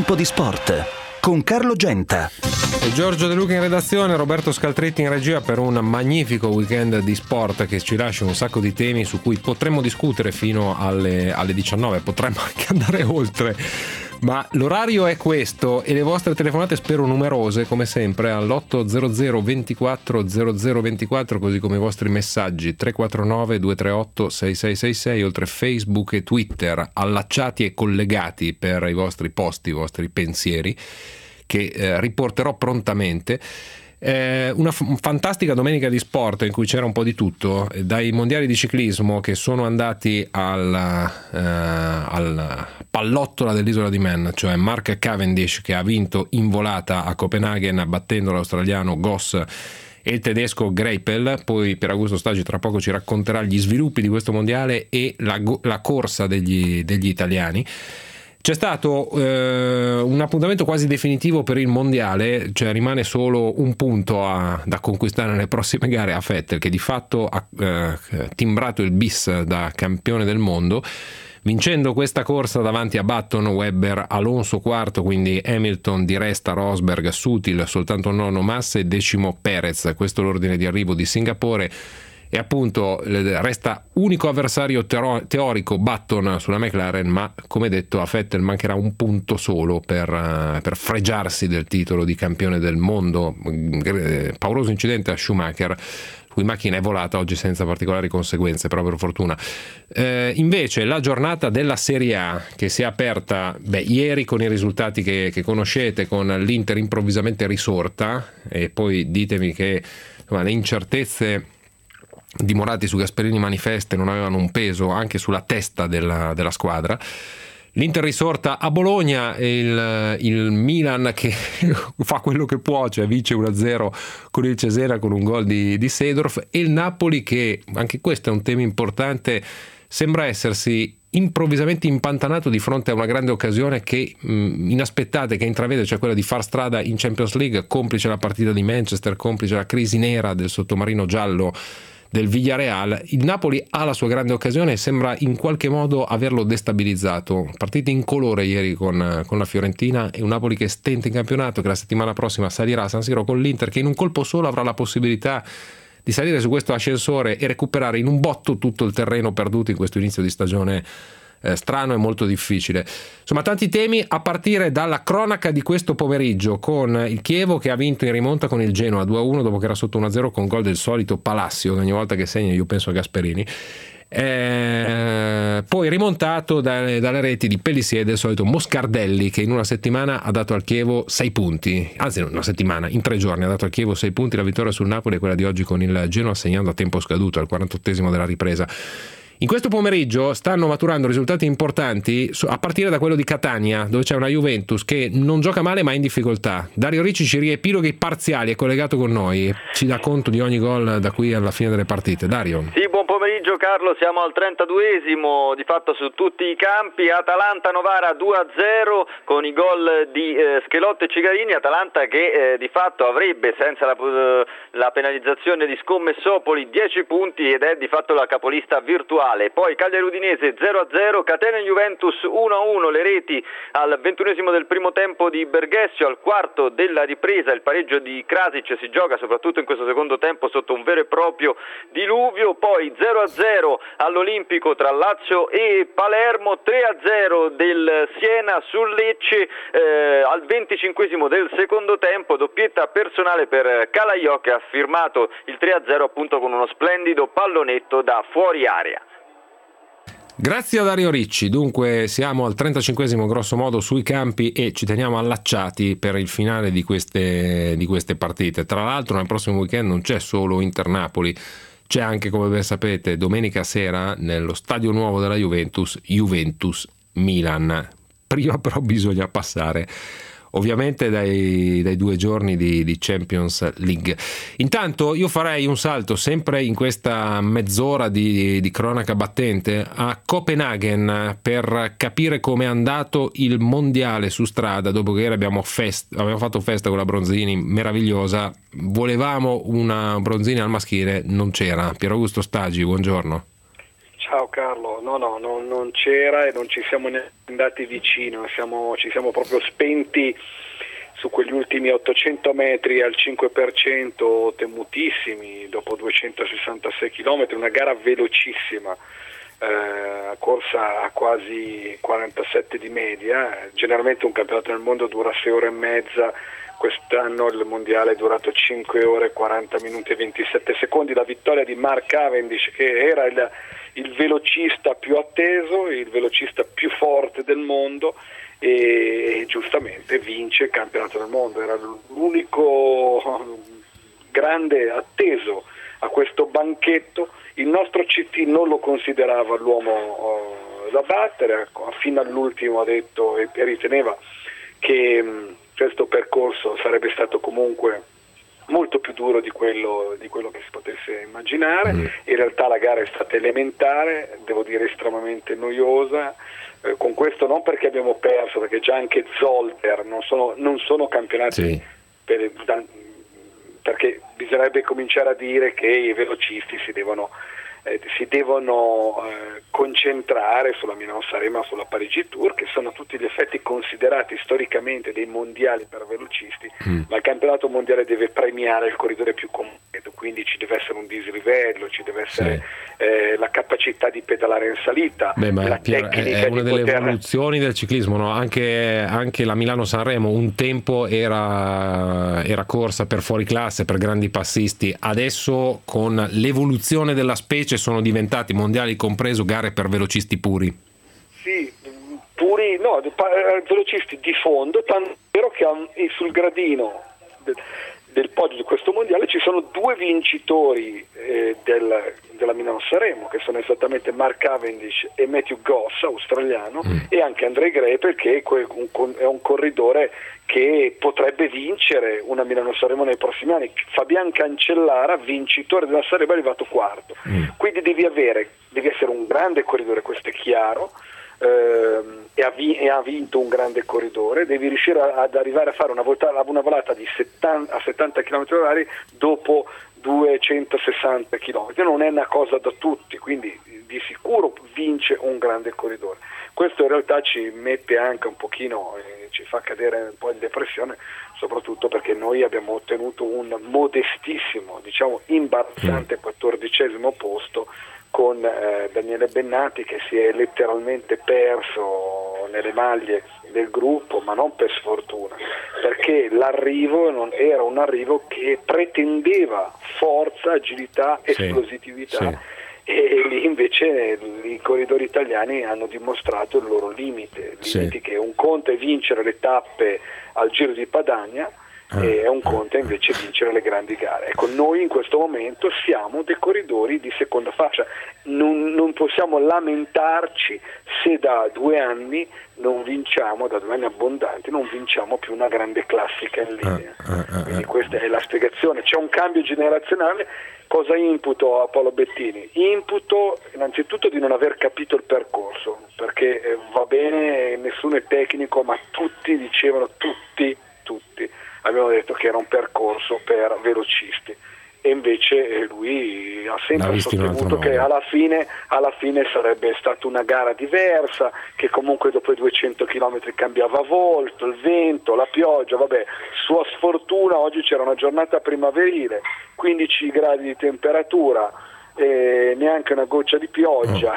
Tempo di Sport con Carlo Genta. E Giorgio De Luca in redazione, Roberto Scaltretti in regia per un magnifico weekend di sport che ci lascia un sacco di temi su cui potremmo discutere fino alle 19, potremmo anche andare oltre. Ma l'orario è questo e le vostre telefonate spero numerose come sempre all'800 24 00 24, così come i vostri messaggi 349 238 6666, oltre Facebook e Twitter allacciati e collegati per i vostri posti, i vostri pensieri che riporterò prontamente. Una fantastica domenica di sport in cui c'era un po' di tutto, dai mondiali di ciclismo che sono andati al pallottola dell'isola di Man, cioè Mark Cavendish che ha vinto in volata a Copenaghen battendo l'australiano Goss e il tedesco Greipel. Poi per Augusto Stagi tra poco ci racconterà gli sviluppi di questo mondiale e la corsa degli italiani. C'è stato un appuntamento quasi definitivo per il mondiale, cioè rimane solo un punto da conquistare nelle prossime gare a Vettel, che di fatto ha timbrato il bis da campione del mondo, vincendo questa corsa davanti a Button, Webber, Alonso quarto, quindi Hamilton, Di Resta, Rosberg, Sutil, soltanto nono Massa e decimo Perez. Questo è l'ordine di arrivo di Singapore. E appunto resta unico avversario teorico Button sulla McLaren, ma come detto a Vettel mancherà un punto solo per fregiarsi del titolo di campione del mondo. Pauroso incidente a Schumacher, cui macchina è volata oggi senza particolari conseguenze, però per fortuna. Invece la giornata della Serie A che si è aperta ieri con i risultati che conoscete, con l'Inter improvvisamente risorta, e poi ditemi che le incertezze dimorati su Gasperini manifeste non avevano un peso anche sulla testa della squadra. L'Inter risorta a Bologna e il Milan che fa quello che può, cioè vince 1-0 con il Cesena con un gol di Seedorf, e il Napoli che, anche questo è un tema importante, sembra essersi improvvisamente impantanato di fronte a una grande occasione che inaspettata, che intravede, cioè quella di far strada in Champions League, complice la partita di Manchester, complice la crisi nera del sottomarino giallo del Villarreal. Il Napoli ha la sua grande occasione e sembra in qualche modo averlo destabilizzato. Partita incolore ieri con la Fiorentina, e un Napoli che stenta in campionato, che la settimana prossima salirà a San Siro con l'Inter, che in un colpo solo avrà la possibilità di salire su questo ascensore e recuperare in un botto tutto il terreno perduto in questo inizio di stagione strano e molto difficile. Insomma, tanti temi, a partire dalla cronaca di questo pomeriggio con il Chievo che ha vinto in rimonta con il Genoa 2-1 dopo che era sotto 1-0 con gol del solito Palacio, che ogni volta che segna io penso a Gasperini. Poi rimontato dalle reti di Pellissier del solito Moscardelli, che in una settimana ha dato al Chievo 6 punti, anzi in una settimana, in 3 giorni ha dato al Chievo 6 punti. La vittoria sul Napoli è quella di oggi con il Genoa, segnando a tempo scaduto al 48esimo della ripresa. In questo pomeriggio stanno maturando risultati importanti a partire da quello di Catania, dove c'è una Juventus che non gioca male ma è in difficoltà. Dario Ricci ci riepiloghi i parziali, è collegato con noi e ci dà conto di ogni gol da qui alla fine delle partite. Dario. Sì, buon pomeriggio Carlo, siamo al 32esimo di fatto su tutti i campi. Atalanta-Novara 2-0 con i gol di Schelotto e Cigarini. Atalanta che di fatto avrebbe, senza la penalizzazione di Scommessopoli, 10 punti ed è di fatto la capolista virtuale. Poi Cagliari-Udinese 0-0, Catania-Juventus 1-1, le reti al 21esimo del primo tempo di Berghessio, al quarto della ripresa il pareggio di Krasic. Si gioca soprattutto in questo secondo tempo sotto un vero e proprio diluvio. Poi 0-0 all'Olimpico tra Lazio e Palermo, 3-0 del Siena sul Lecce al 25esimo del secondo tempo, doppietta personale per Calaiò che ha firmato il 3-0 appunto con uno splendido pallonetto da fuori area. Grazie a Dario Ricci. Dunque siamo al 35esimo grosso modo sui campi e ci teniamo allacciati per il finale di queste partite. Tra l'altro nel prossimo weekend non c'è solo Inter-Napoli, c'è anche, come ben sapete, domenica sera nello stadio nuovo della Juventus-Milan. Prima però bisogna passare ovviamente dai 2 giorni di Champions League. Intanto io farei un salto sempre in questa mezz'ora di cronaca battente a Copenaghen per capire come è andato il mondiale su strada dopo che ieri abbiamo fatto festa con la Bronzini meravigliosa. Volevamo una Bronzini al maschile, non c'era. Pier Augusto Stagi, buongiorno. Ciao Carlo, non c'era e non ci siamo neanche andati vicino, ci siamo proprio spenti su quegli ultimi 800 metri al 5%, temutissimi, dopo 266 km, una gara velocissima, corsa a quasi 47 di media. Generalmente un campionato del mondo dura 6 ore e mezza, quest'anno il mondiale è durato 5 ore 40 minuti e 27 secondi. La vittoria di Mark Cavendish, che era il velocista più atteso, il velocista più forte del mondo, e giustamente vince il campionato del mondo. Era l'unico grande atteso a questo banchetto. Il nostro CT non lo considerava l'uomo da battere, fino all'ultimo ha detto e riteneva che questo percorso sarebbe stato comunque molto più duro di quello che si potesse immaginare. In realtà la gara è stata elementare, devo dire estremamente noiosa, con questo non perché abbiamo perso, perché già anche Zolder non sono campionati, perché bisognerebbe cominciare a dire che i velocisti si devono concentrare sulla Milano-Sanremo, sulla Parigi Tour, che sono a tutti gli effetti considerati storicamente dei mondiali per velocisti, ma il campionato mondiale deve premiare il corridore più completo, quindi ci deve essere un dislivello, ci deve essere la capacità di pedalare in salita, la tecnica è una di delle evoluzioni del ciclismo, no? Anche la Milano-Sanremo un tempo era corsa per fuori classe, per grandi passisti. Adesso con l'evoluzione della specie sono diventati, mondiali compreso, gare per velocisti puri. Sì, puri, no, velocisti di fondo, tanto vero che sul gradino del podio di questo mondiale ci sono 2 vincitori della Milano-Sanremo, che sono esattamente Mark Cavendish e Matthew Goss, australiano, e anche André Greipel, che è un corridore che potrebbe vincere una Milano-Sanremo nei prossimi anni. Fabian Cancellara, vincitore della Sanremo, è arrivato quarto. Quindi devi essere un grande corridore, questo è chiaro, e ha vinto un grande corridore. Devi riuscire ad arrivare a fare una volata a 70 km/h dopo 260 km. Non è una cosa da tutti, quindi di sicuro vince un grande corridore. Questo in realtà ci mette anche un pochino, ci fa cadere un po' in depressione, soprattutto perché noi abbiamo ottenuto un modestissimo, diciamo imbarazzante 14° posto con Daniele Bennati, che si è letteralmente perso nelle maglie del gruppo, ma non per sfortuna, perché l'arrivo non era un arrivo che pretendeva forza, agilità, esplosività. E lì invece i corridori italiani hanno dimostrato il loro limite, che un conto è vincere le tappe al Giro di Padania, e un conto è invece vincere le grandi gare. Ecco, noi in questo momento siamo dei corridori di seconda fascia, non possiamo lamentarci se da 2 anni non vinciamo, da 2 anni abbondanti, non vinciamo più una grande classica in linea. Quindi questa è la spiegazione. C'è un cambio generazionale. Cosa imputo a Paolo Bettini? Imputo innanzitutto di non aver capito il percorso, perché va bene, nessuno è tecnico, ma tutti dicevano, tutti abbiamo detto che era un percorso per velocisti, e invece lui ha sempre sostenuto che alla fine sarebbe stata una gara diversa, che comunque dopo i 200 km cambiava volto, il vento, la pioggia. Vabbè, sua sfortuna, oggi c'era una giornata primaverile, 15 gradi di temperatura, neanche una goccia di pioggia,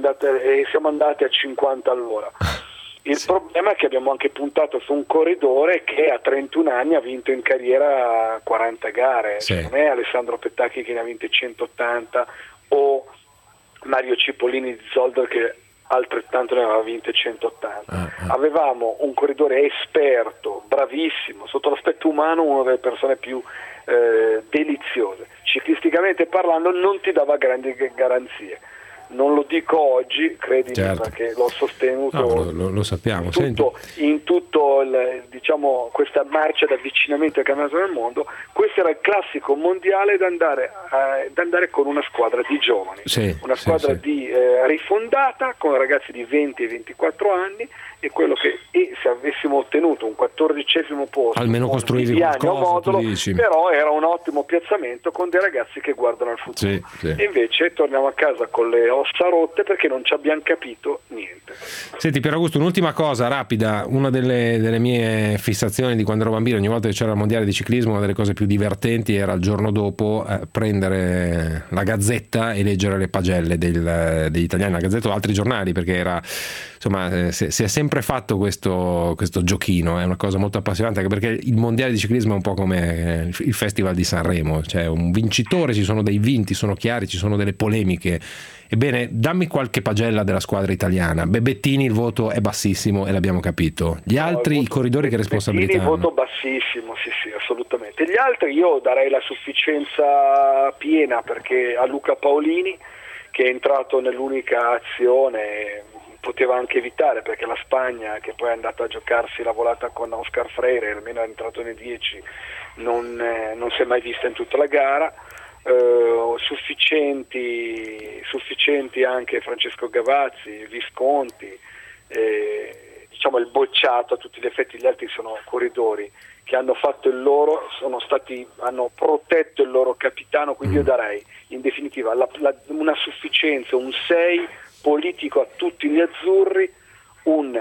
e siamo andati a 50 all'ora. Il problema è che abbiamo anche puntato su un corridore che a 31 anni ha vinto in carriera 40 gare, non è Alessandro Pettacchi che ne ha vinte 180, o Mario Cipollini di Zolder che altrettanto ne aveva vinte 180. Avevamo un corridore esperto, bravissimo, sotto l'aspetto umano una delle persone più deliziose. Ciclisticamente parlando non ti dava grandi garanzie. Non lo dico oggi, credimi, perché l'ho sostenuto, lo sappiamo. In tutto diciamo, questa marcia d'avvicinamento al campionato del mondo. Questo era il classico mondiale da andare con una squadra di giovani, una squadra rifondata, con ragazzi di 20 e 24 anni, e quello che se avessimo ottenuto un 14° posto, almeno costruivi qualcosa, modulo, però era un ottimo piazzamento con dei ragazzi che guardano al futuro. E invece torniamo a casa con le ossa rotte perché non ci abbiamo capito niente. Senti Pier Augusto, un'ultima cosa rapida, una delle mie fissazioni di quando ero bambino, ogni volta che c'era il mondiale di ciclismo, una delle cose più divertenti era il giorno dopo prendere la Gazzetta e leggere le pagelle degli italiani, la Gazzetta o altri giornali, perché era, insomma, si è sempre fatto questo giochino, è una cosa molto appassionante, anche perché il mondiale di ciclismo è un po' come il Festival di Sanremo, c'è un vincitore, ci sono dei vinti, sono chiari, ci sono delle polemiche. Ebbene, dammi qualche pagella della squadra italiana. Bebettini il voto è bassissimo e l'abbiamo capito. Gli altri, i corridori, che responsabilità hanno? Il voto bassissimo, sì, assolutamente. Gli altri io darei la sufficienza piena perché a Luca Paolini, che è entrato nell'unica azione, poteva anche evitare, perché la Spagna, che poi è andata a giocarsi la volata con Oscar Freire, almeno è entrato nei 10, non si è mai vista in tutta la gara. Sufficienti anche Francesco Gavazzi, Visconti, diciamo il bocciato a tutti gli effetti. Gli altri sono corridori che hanno fatto il loro, hanno protetto il loro capitano, quindi io darei in definitiva una sufficienza, un 6 politico a tutti gli azzurri, un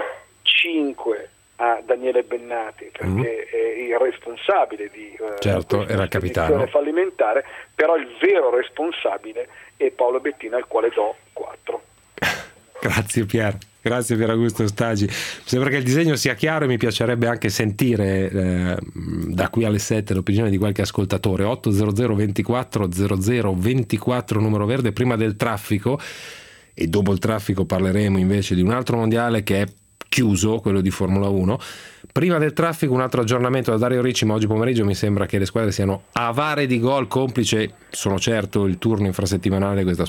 5 a Daniele Bennati perché è il responsabile di certo, era il capitano fallimentare, però il vero responsabile è Paolo Bettini, al quale do 4. Grazie Pier Augusto Stagi. Mi sembra che il disegno sia chiaro e mi piacerebbe anche sentire da qui alle 7 l'opinione di qualche ascoltatore. 800 24 00 24 numero verde prima del traffico, e dopo il traffico parleremo invece di un altro mondiale che è chiuso, quello di Formula 1. Prima del traffico un altro aggiornamento da Dario Ricci, ma oggi pomeriggio mi sembra che le squadre siano avare di gol, complice, sono certo, il turno infrasettimanale, questa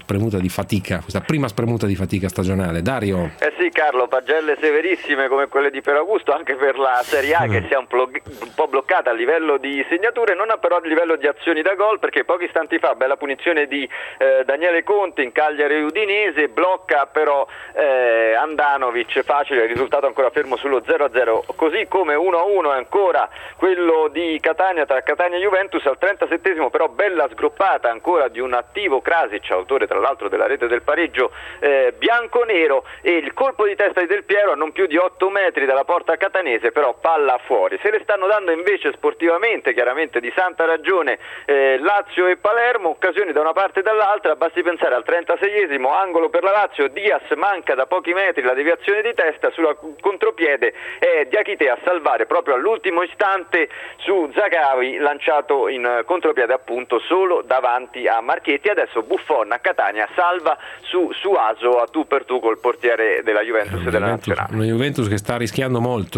prima spremuta di fatica stagionale. Dario? Sì Carlo, pagelle severissime come quelle di Pier Augusto anche per la Serie A, che si è un po' bloccata a livello di segnature, non però a livello di azioni da gol, perché pochi istanti fa bella punizione di Daniele Conte in Cagliari Udinese, blocca però Andanovic, facile, il risultato ancora fermo sullo 0-0, così come 1-1 è ancora quello di Catania, tra Catania e Juventus al 37esimo, però bella sgroppata ancora di un attivo Krasic, autore tra l'altro della rete del pareggio bianconero, e il colpo di testa di Del Piero a non più di 8 metri dalla porta catanese, però palla fuori. Se le stanno dando invece sportivamente, chiaramente di santa ragione, Lazio e Palermo, occasioni da una parte e dall'altra, basti pensare al 36esimo, angolo per la Lazio, Diaz manca da pochi metri la deviazione di testa, sulla contropiede è Diakite a salvare proprio all'ultimo istante su Zagawi, lanciato in contropiede appunto solo davanti a Marchetti. Adesso Buffon a Catania salva su Suaso a tu per tu col portiere della Juventus e della Nazionale. Una Juventus che sta rischiando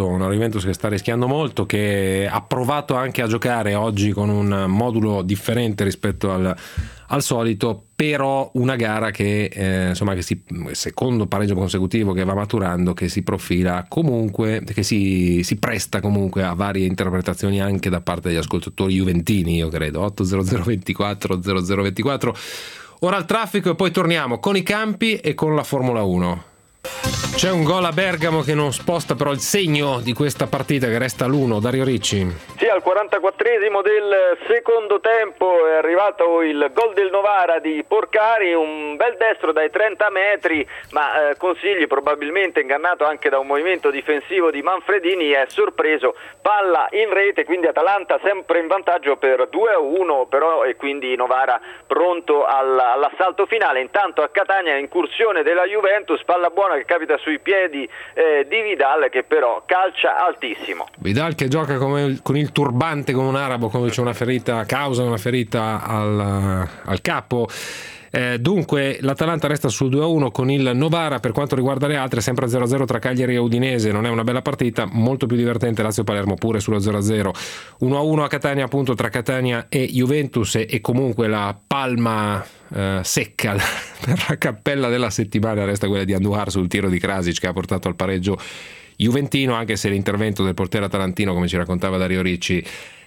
molto, che ha provato anche a giocare oggi con un modulo differente rispetto al solito, però una gara che insomma, che secondo pareggio consecutivo che va maturando, che si profila comunque, che si presta comunque a varie interpretazioni anche da parte degli ascoltatori juventini, io credo. 800 24 0024. Ora il traffico e poi torniamo con i campi e con la Formula 1. C'è un gol a Bergamo che non sposta però il segno di questa partita, che resta l'1. Dario Ricci. Sì, al 44esimo del secondo tempo è arrivato il gol del Novara di Porcari, un bel destro dai 30 metri, ma Consigli, probabilmente ingannato anche da un movimento difensivo di Manfredini, è sorpreso, palla in rete, quindi Atalanta sempre in vantaggio per 2-1 però, e quindi Novara pronto all'assalto finale. Intanto a Catania incursione della Juventus, palla buona che capita sui piedi di Vidal, che però calcia altissimo. Vidal che gioca con il turbante come un arabo, come c'è una ferita, causa una ferita al capo. Dunque l'Atalanta resta sul 2-1 con il Novara. Per quanto riguarda le altre, sempre 0-0 tra Cagliari e Udinese, non è una bella partita, molto più divertente Lazio-Palermo pure sullo 0-0. 1-1 a Catania appunto tra Catania e Juventus, e comunque la palma secca per la cappella della settimana resta quella di Andujar sul tiro di Krasic, che ha portato al pareggio juventino, anche se l'intervento del portiere atalantino, come ci raccontava Dario Ricci,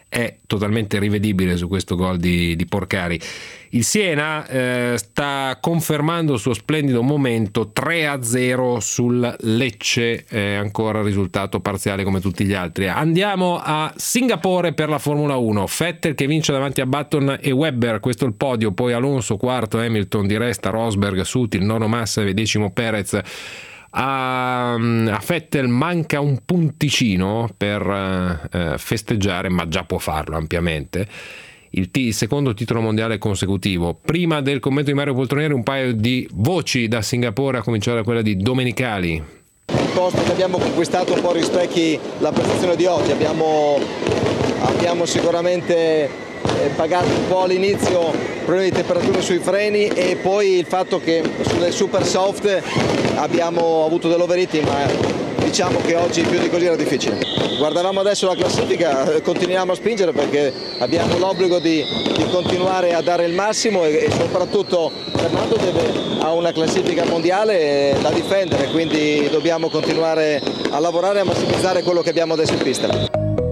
è totalmente rivedibile su questo gol di Porcari. Il Siena sta confermando il suo splendido momento, 3-0 sul Lecce, ancora risultato parziale come tutti gli altri. Andiamo a Singapore per la Formula 1, Vettel che vince davanti a Button e Webber, questo è il podio, poi Alonso quarto, Hamilton di Resta, Rosberg, Sutil, nono Massa e 10° Perez. A Vettel manca un punticino per festeggiare, ma già può farlo ampiamente. Il secondo titolo mondiale consecutivo. Prima del commento di Mario Poltronieri, un paio di voci da Singapore, a cominciare da quella di Domenicali. I posti che abbiamo conquistato un po' rispecchi la prestazione di oggi. Abbiamo sicuramente pagato un po' all'inizio problemi di temperatura sui freni e poi il fatto che sulle super soft abbiamo avuto dell'overheating, ma diciamo che oggi più di così era difficile. Guardavamo adesso la classifica, continuiamo a spingere perché abbiamo l'obbligo di continuare a dare il massimo e soprattutto Fernando ha una classifica mondiale da difendere, quindi dobbiamo continuare a lavorare e a massimizzare quello che abbiamo adesso in pista.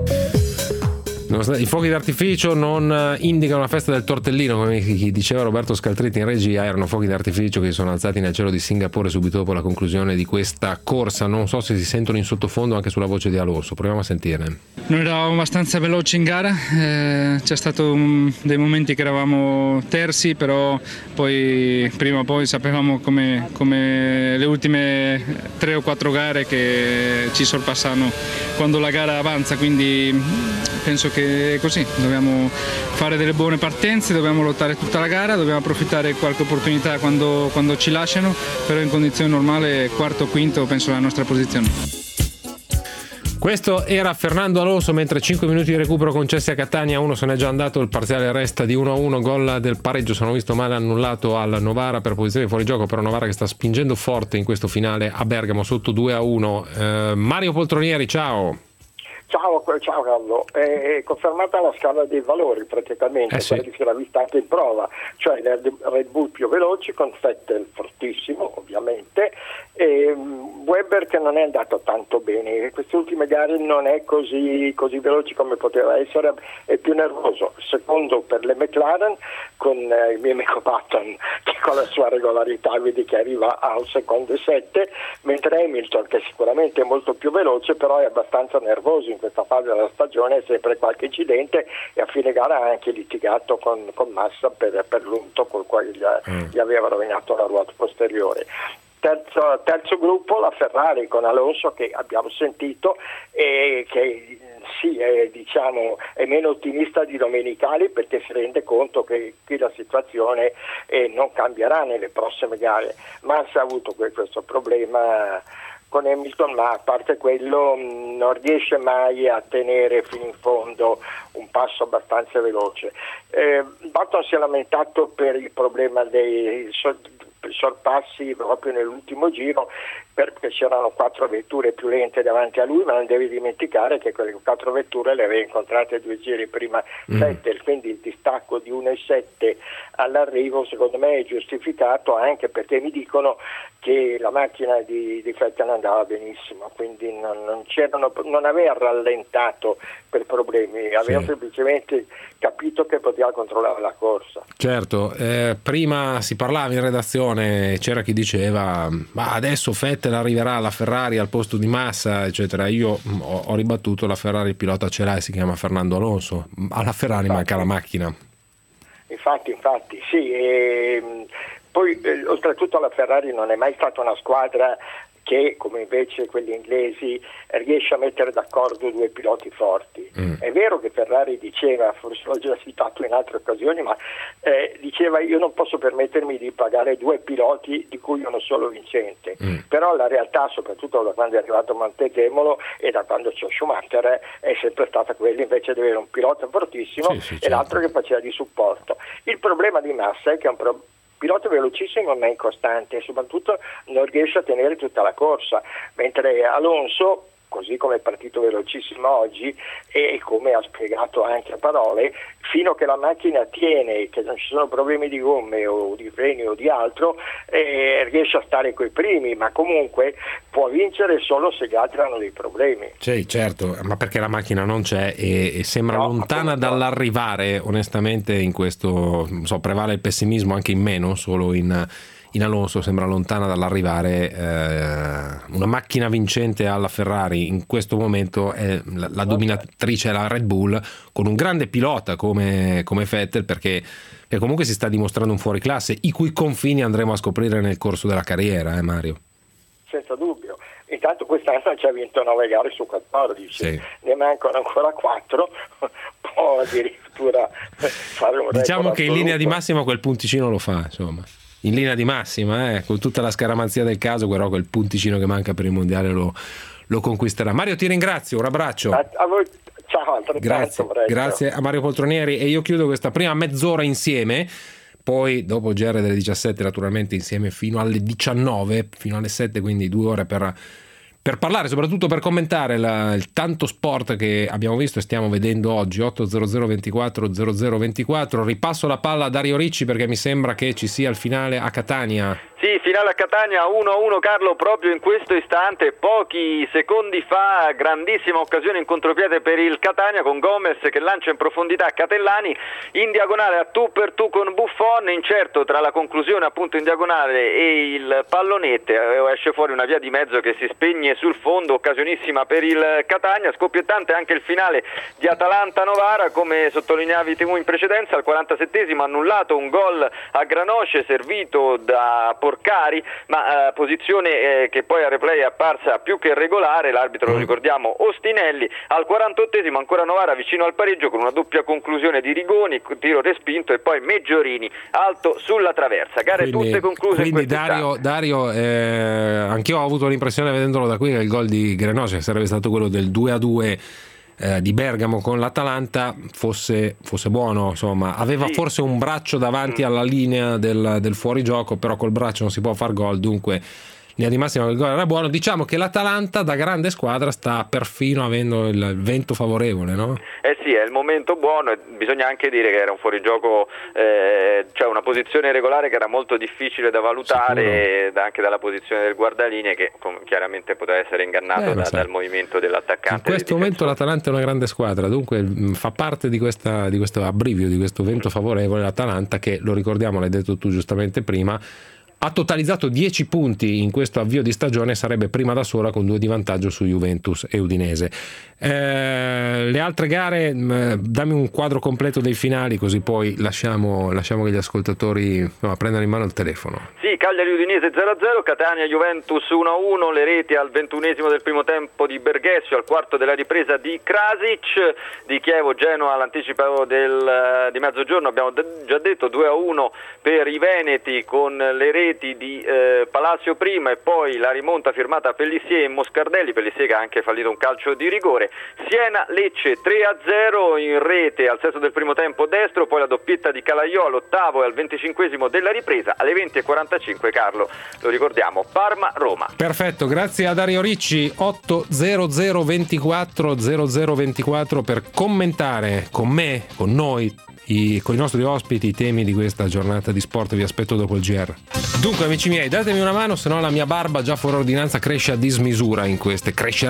I fuochi d'artificio non indicano la festa del tortellino, come diceva Roberto Scaltretti in regia. Erano fuochi d'artificio che si sono alzati nel cielo di Singapore subito dopo la conclusione di questa corsa. Non so se si sentono in sottofondo anche sulla voce di Alonso, proviamo a sentirne. Noi eravamo abbastanza veloci in gara, c'è stato dei momenti che eravamo terzi, però poi prima o poi sapevamo come le ultime 3 o 4 gare che ci sorpassano quando la gara avanza, quindi penso che è così, dobbiamo fare delle buone partenze, dobbiamo lottare tutta la gara, dobbiamo approfittare di qualche opportunità quando ci lasciano, però in condizione normale quarto o quinto penso la nostra posizione. Questo era Fernando Alonso, mentre 5 minuti di recupero concessi a Catania, uno se n'è già andato, il parziale resta di 1-1, gol del pareggio, se non ho visto male, annullato al Novara per posizione di fuorigioco, però Novara che sta spingendo forte in questo finale a Bergamo sotto 2-1. Mario Poltronieri, ciao. Ciao Carlo, è confermata la scala dei valori praticamente, sì. Quella che si era vista anche in prova, cioè le Red Bull più veloci con Vettel fortissimo ovviamente e Webber che non è andato tanto bene, queste ultime gare non è così veloce come poteva essere, è più nervoso. Secondo per le McLaren con il mio amico Button che con la sua regolarità vedi che arriva al secondo e 7, mentre Hamilton che sicuramente è molto più veloce però è abbastanza nervoso in questa fase della stagione, sempre qualche incidente e a fine gara ha anche litigato con Massa per l'unto col quale gli aveva rovinato la ruota posteriore. Terzo gruppo la Ferrari con Alonso che abbiamo sentito e che sì, è meno ottimista di Domenicali perché si rende conto che qui la situazione non cambierà nelle prossime gare. Massa ha avuto questo problema con Hamilton, ma a parte quello non riesce mai a tenere fino in fondo un passo abbastanza veloce. Button si è lamentato per il problema dei sorpassi proprio nell'ultimo giro perché c'erano 4 vetture più lente davanti a lui, ma non devi dimenticare che quelle 4 vetture le aveva incontrate 2 giri prima Vettel, quindi il distacco di 1,7 all'arrivo secondo me è giustificato anche perché mi dicono che la macchina di Vettel andava benissimo, quindi non aveva rallentato per problemi, aveva semplicemente capito che poteva controllare la corsa. Certo, prima si parlava in redazione, c'era chi diceva ma adesso Vettel arriverà alla Ferrari al posto di Massa eccetera. Io ho ribattuto, la Ferrari il pilota ce l'ha e si chiama Fernando Alonso, alla Ferrari manca la macchina. Infatti sì, poi oltretutto la Ferrari non è mai stata una squadra che, come invece quelli inglesi, riesce a mettere d'accordo 2 piloti forti. È vero che Ferrari diceva, forse l'ho già citato in altre occasioni, ma diceva io non posso permettermi di pagare 2 piloti di cui uno solo vincente. Però la realtà, soprattutto da quando è arrivato Montezemolo e da quando c'è Schumacher, è sempre stata quella invece di avere un pilota fortissimo e l'altro che faceva di supporto. Il problema di Massa è che è un pilota velocissimo ma incostante e soprattutto non riesce a tenere tutta la corsa, mentre Alonso così come è partito velocissimo oggi e come ha spiegato anche a parole, fino a che la macchina tiene, che non ci sono problemi di gomme o di freni o di altro, riesce a stare coi primi, ma comunque può vincere solo se gli altri hanno dei problemi. Sì, certo, ma perché la macchina non c'è e sembra lontana appunto dall'arrivare, onestamente in questo, prevale il pessimismo anche in me, non solo in Alonso, sembra lontana dall'arrivare. Una macchina vincente alla Ferrari in questo momento è la dominatrice, la Red Bull, con un grande pilota come Vettel, perché comunque si sta dimostrando un fuoriclasse, i cui confini andremo a scoprire nel corso della carriera, Mario? Senza dubbio. Intanto quest'anno ci ha vinto 9 gare su 14, sì. Ne mancano ancora 4, può addirittura fare un diciamo che in linea assoluto. di massima quel punticino lo fa, insomma. In linea di massima, con tutta la scaramanzia del caso, però quel punticino che manca per il mondiale lo conquisterà. Mario, ti ringrazio, un abbraccio. A voi, ciao, altrettanto. Grazie a Mario Poltronieri, e io chiudo questa prima mezz'ora insieme. Poi dopo il GR delle 17 naturalmente insieme fino alle 19, fino alle 7, quindi 2 ore per parlare, soprattutto per commentare il tanto sport che abbiamo visto e stiamo vedendo oggi. 800 24 0024. Ripasso la palla a Dario Ricci perché mi sembra che ci sia il finale a Catania. Sì, finale a Catania 1-1, Carlo, proprio in questo istante, pochi secondi fa, grandissima occasione in contropiede per il Catania con Gomez che lancia in profondità Catellani in diagonale a tu per tu con Buffon, incerto tra la conclusione appunto in diagonale e il pallonette, esce fuori una via di mezzo che si spegne sul fondo, occasionissima per il Catania. Scoppiettante anche il finale di Atalanta-Novara, come sottolineavi tu in precedenza, al 47esimo annullato un gol a Granoce servito da Porcari, ma posizione che poi a replay è apparsa più che regolare, l'arbitro lo ricordiamo Ostinelli. Al 48esimo ancora Novara vicino al pareggio con una doppia conclusione di Rigoni, tiro respinto e poi Meggiorini alto sulla traversa. Gare tutte concluse in quindi questo Dario, anch'io ho avuto l'impressione vedendolo da qui che il gol di Granoce sarebbe stato quello del 2-2 di Bergamo con l'Atalanta fosse buono, insomma aveva forse un braccio davanti alla linea del fuorigioco, però col braccio non si può far gol, dunque linea di massima il gol era buono. Diciamo che l'Atalanta da grande squadra sta perfino avendo il vento favorevole, no? Sì, è il momento buono e bisogna anche dire che era un fuorigioco, cioè una posizione regolare che era molto difficile da valutare, anche dalla posizione del guardalinee che chiaramente poteva essere ingannato dal movimento dell'attaccante. In questo momento l'Atalanta è una grande squadra, dunque fa parte di questo abbrivio, di questo vento favorevole l'Atalanta che, lo ricordiamo, l'hai detto tu giustamente prima, ha totalizzato 10 punti in questo avvio di stagione, sarebbe prima da sola con 2 di vantaggio su Juventus e Udinese. Le altre gare, dammi un quadro completo dei finali così poi lasciamo che gli ascoltatori prendano in mano il telefono. Sì, Cagliari Udinese 0-0, Catania Juventus 1-1, le reti al 21esimo del primo tempo di Berghessio, al quarto della ripresa di Krasic, di Chievo Genoa all'anticipo di mezzogiorno abbiamo già detto 2-1 per i veneti con le reti di Palacio prima e poi la rimonta firmata Pellissier e Moscardelli, Pellissier che ha anche fallito un calcio di rigore. Siena Lecce 3-0 in rete al sesto del primo tempo destro, poi la doppietta di Calaiò all'ottavo e al 25esimo della ripresa. Alle 20:45 Carlo, lo ricordiamo, Parma Roma. Perfetto, grazie a Dario Ricci. 800 24 0024 per commentare con me, con noi, con i nostri ospiti i temi di questa giornata di sport. Vi aspetto dopo il GR. Dunque amici miei, datemi una mano, se no la mia barba già fuori ordinanza crescerà a dismisura in queste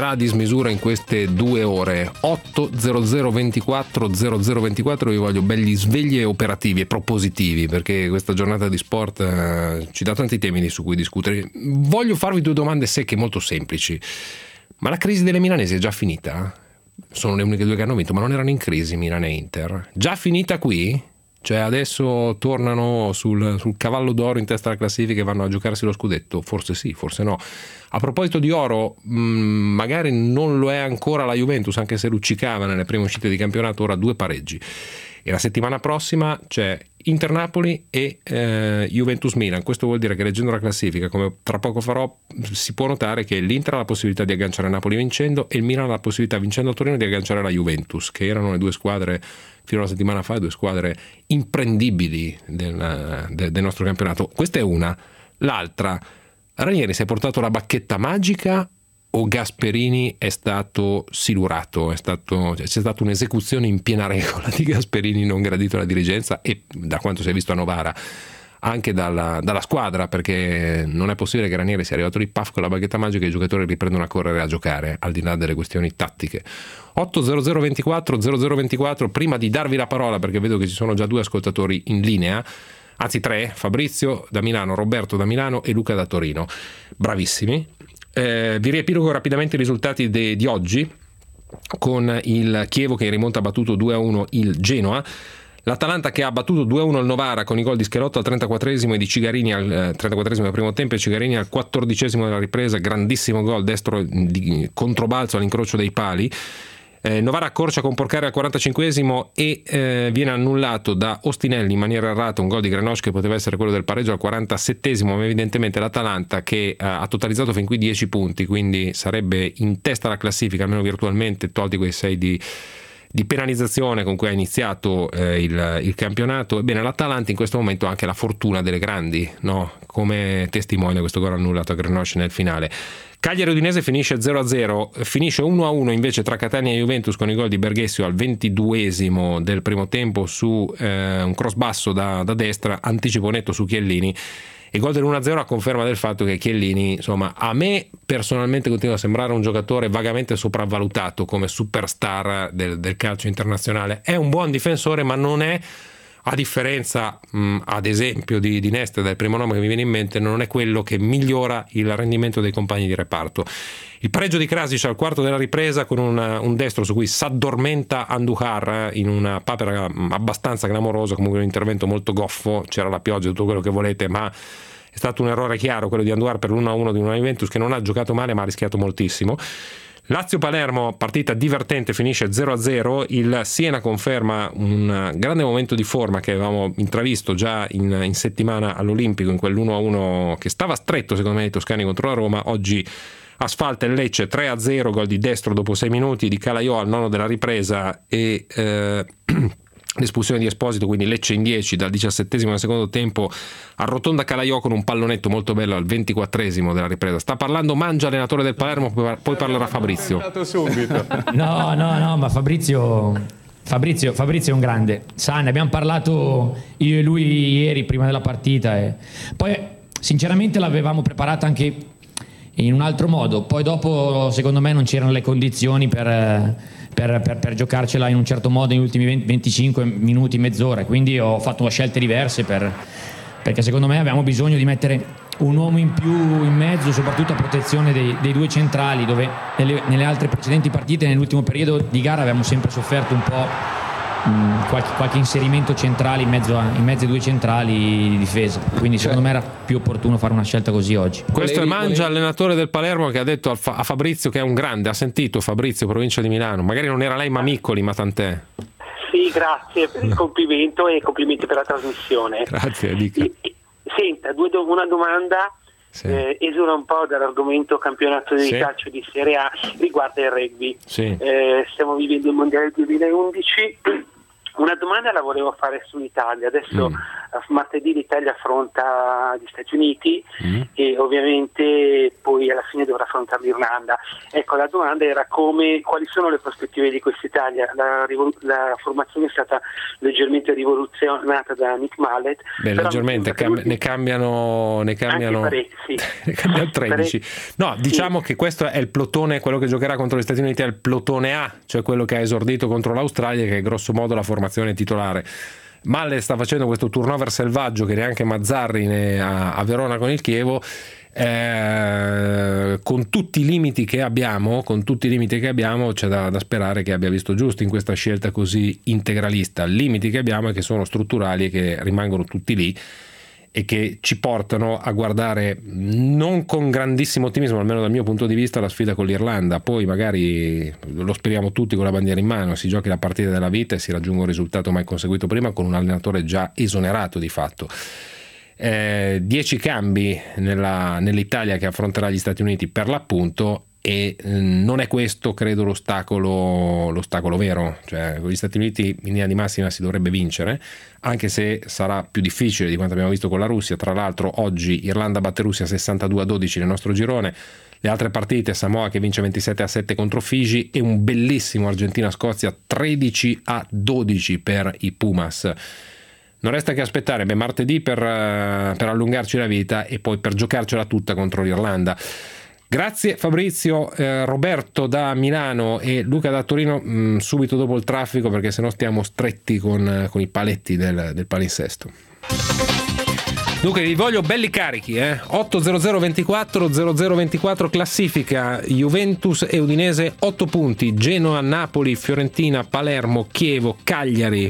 2 ore. 800 24 0024, vi voglio belli svegli e operativi e propositivi, perché questa giornata di sport ci dà tanti temi su cui discutere. Voglio farvi 2 domande secche molto semplici. Ma la crisi delle milanesi è già finita? Sono le uniche 2 che hanno vinto, ma non erano in crisi Milan e Inter? Già finita qui? Cioè adesso tornano sul cavallo d'oro in testa alla classifica e vanno a giocarsi lo scudetto? Forse sì, forse no. A proposito di oro, magari non lo è ancora la Juventus, anche se luccicava nelle prime uscite di campionato, ora 2 pareggi. E la settimana prossima c'è Inter-Napoli e Juventus-Milan. Questo vuol dire che, leggendo la classifica, come tra poco farò, si può notare che l'Inter ha la possibilità di agganciare Napoli vincendo e il Milan ha la possibilità, vincendo a Torino, di agganciare la Juventus, che erano le 2 squadre fino a una settimana fa, 2 squadre imprendibili del nostro campionato. Questa è una. L'altra, Ranieri si è portato la bacchetta magica o Gasperini è stato silurato, c'è stata un'esecuzione in piena regola di Gasperini non gradito alla dirigenza e, da quanto si è visto a Novara, anche dalla squadra, perché non è possibile che Ranieri sia arrivato lì con la bacchetta magica e i giocatori riprendono a correre a giocare, al di là delle questioni tattiche. 80024 prima di darvi la parola, perché vedo che ci sono già 2 ascoltatori in linea, anzi 3, Fabrizio da Milano, Roberto da Milano e Luca da Torino, bravissimi. Vi riepilogo rapidamente i risultati di oggi, con il Chievo che in rimonta ha battuto 2-1 il Genoa, l'Atalanta che ha battuto 2-1 il Novara con i gol di Schelotto al 34esimo e di Cigarini al 34esimo del primo tempo e Cigarini al 14esimo della ripresa, grandissimo gol destro di controbalzo all'incrocio dei pali. Novara accorcia con Porcari al 45esimo e viene annullato da Ostinelli in maniera errata un gol di Grenoschi che poteva essere quello del pareggio al 47esimo, ma evidentemente l'Atalanta che ha totalizzato fin qui 10 punti, quindi sarebbe in testa alla classifica almeno virtualmente, tolti quei 6 di penalizzazione con cui ha iniziato il campionato. Ebbene, l'Atalanta in questo momento ha anche la fortuna delle grandi, no? Come testimonia questo gol annullato a Grenoschi nel finale. Cagliari-Udinese finisce 0-0, finisce 1-1 invece tra Catania e Juventus con i gol di Berghessio al 22esimo del primo tempo su un cross basso da destra, anticipo netto su Chiellini. Il gol dell'1-0 a conferma del fatto che Chiellini, insomma, a me personalmente continua a sembrare un giocatore vagamente sopravvalutato come superstar del calcio internazionale. È un buon difensore, ma non è, a differenza ad esempio di Nesta, del primo nome che mi viene in mente, non è quello che migliora il rendimento dei compagni di reparto. Il pareggio di Krasic al quarto della ripresa con un destro su cui s'addormenta Andujar in una papera abbastanza clamorosa, comunque un intervento molto goffo, c'era la pioggia, tutto quello che volete, ma è stato un errore chiaro quello di Andujar per l'1-1 di una Juventus che non ha giocato male ma ha rischiato moltissimo. Lazio-Palermo, partita divertente, finisce 0-0, il Siena conferma un grande momento di forma che avevamo intravisto già in settimana all'Olimpico, in quell'1-1 che stava stretto secondo me ai toscani contro la Roma. Oggi asfalta il Lecce 3-0, gol di destro dopo 6 minuti di Calaiò al nono della ripresa e l'espulsione di Esposito, quindi Lecce in 10 dal 17esimo al secondo tempo, arrotonda Calaiò con un pallonetto molto bello al 24esimo della ripresa. Sta parlando Mangia, allenatore del Palermo, poi parlerà Fabrizio. No, ma Fabrizio è un grande. Sa, ne abbiamo parlato io e lui ieri prima della partita e poi sinceramente l'avevamo preparata anche in un altro modo, poi dopo secondo me non c'erano le condizioni per giocarcela in un certo modo negli ultimi 25 minuti, mezz'ora, quindi ho fatto scelte diverse perché secondo me avevamo bisogno di mettere un uomo in più in mezzo, soprattutto a protezione dei 2 centrali, dove nelle altre precedenti partite nell'ultimo periodo di gara avevamo sempre sofferto un po' qualche inserimento centrale in mezzo ai 2 centrali di difesa, quindi secondo me era più opportuno fare una scelta così oggi. Questo è Mangia, allenatore del Palermo, che ha detto a Fabrizio che è un grande. Ha sentito Fabrizio, provincia di Milano, magari non era lei Mamiccoli, ma tant'è. Sì, grazie per il complimento e complimenti per la trasmissione. Grazie, dica. Senta, una domanda. Sì. Esula un po' dall'argomento campionato di calcio di Serie A, riguarda il rugby. Sì. Stiamo vivendo il mondiale 2011. Una domanda la volevo fare sull'Italia. Adesso martedì l'Italia affronta gli Stati Uniti e ovviamente poi alla fine dovrà affrontare l'Irlanda. Ecco, la domanda era quali sono le prospettive di quest'Italia? La formazione è stata leggermente rivoluzionata da Nick Mallet. Leggermente, ne cambiano parecchi. Ne cambiano 13. No, diciamo che questo è il plotone, quello che giocherà contro gli Stati Uniti è il plotone A, cioè quello che ha esordito contro l'Australia, che è grosso modo la formazione titolare. Malle sta facendo questo turnover selvaggio che neanche Mazzarri ne a Verona con il Chievo, con tutti i limiti che abbiamo, c'è da sperare che abbia visto giusto in questa scelta così integralista. Limiti che abbiamo e che sono strutturali e che rimangono tutti lì e che ci portano a guardare non con grandissimo ottimismo, almeno dal mio punto di vista, la sfida con l'Irlanda. Poi magari lo speriamo tutti con la bandiera in mano, si giochi la partita della vita e si raggiunga un risultato mai conseguito prima con un allenatore già esonerato di fatto. 10 cambi nell'Italia che affronterà gli Stati Uniti per l'appunto, e non è questo credo l'ostacolo vero, cioè con gli Stati Uniti in linea di massima si dovrebbe vincere, anche se sarà più difficile di quanto abbiamo visto con la Russia. Tra l'altro oggi Irlanda batte Russia 62-12 nel nostro girone, le altre partite: Samoa che vince 27-7 contro Fiji e un bellissimo Argentina-Scozia 13-12 per i Pumas. Non resta che aspettare martedì per allungarci la vita e poi per giocarcela tutta contro l'Irlanda. Grazie Fabrizio. Roberto da Milano e Luca da Torino subito dopo il traffico, perché sennò stiamo stretti con i paletti del palinsesto. Dunque vi voglio belli carichi, 8-0-0-24 classifica: Juventus e Udinese 8 punti, Genoa, Napoli, Fiorentina, Palermo, Chievo, Cagliari,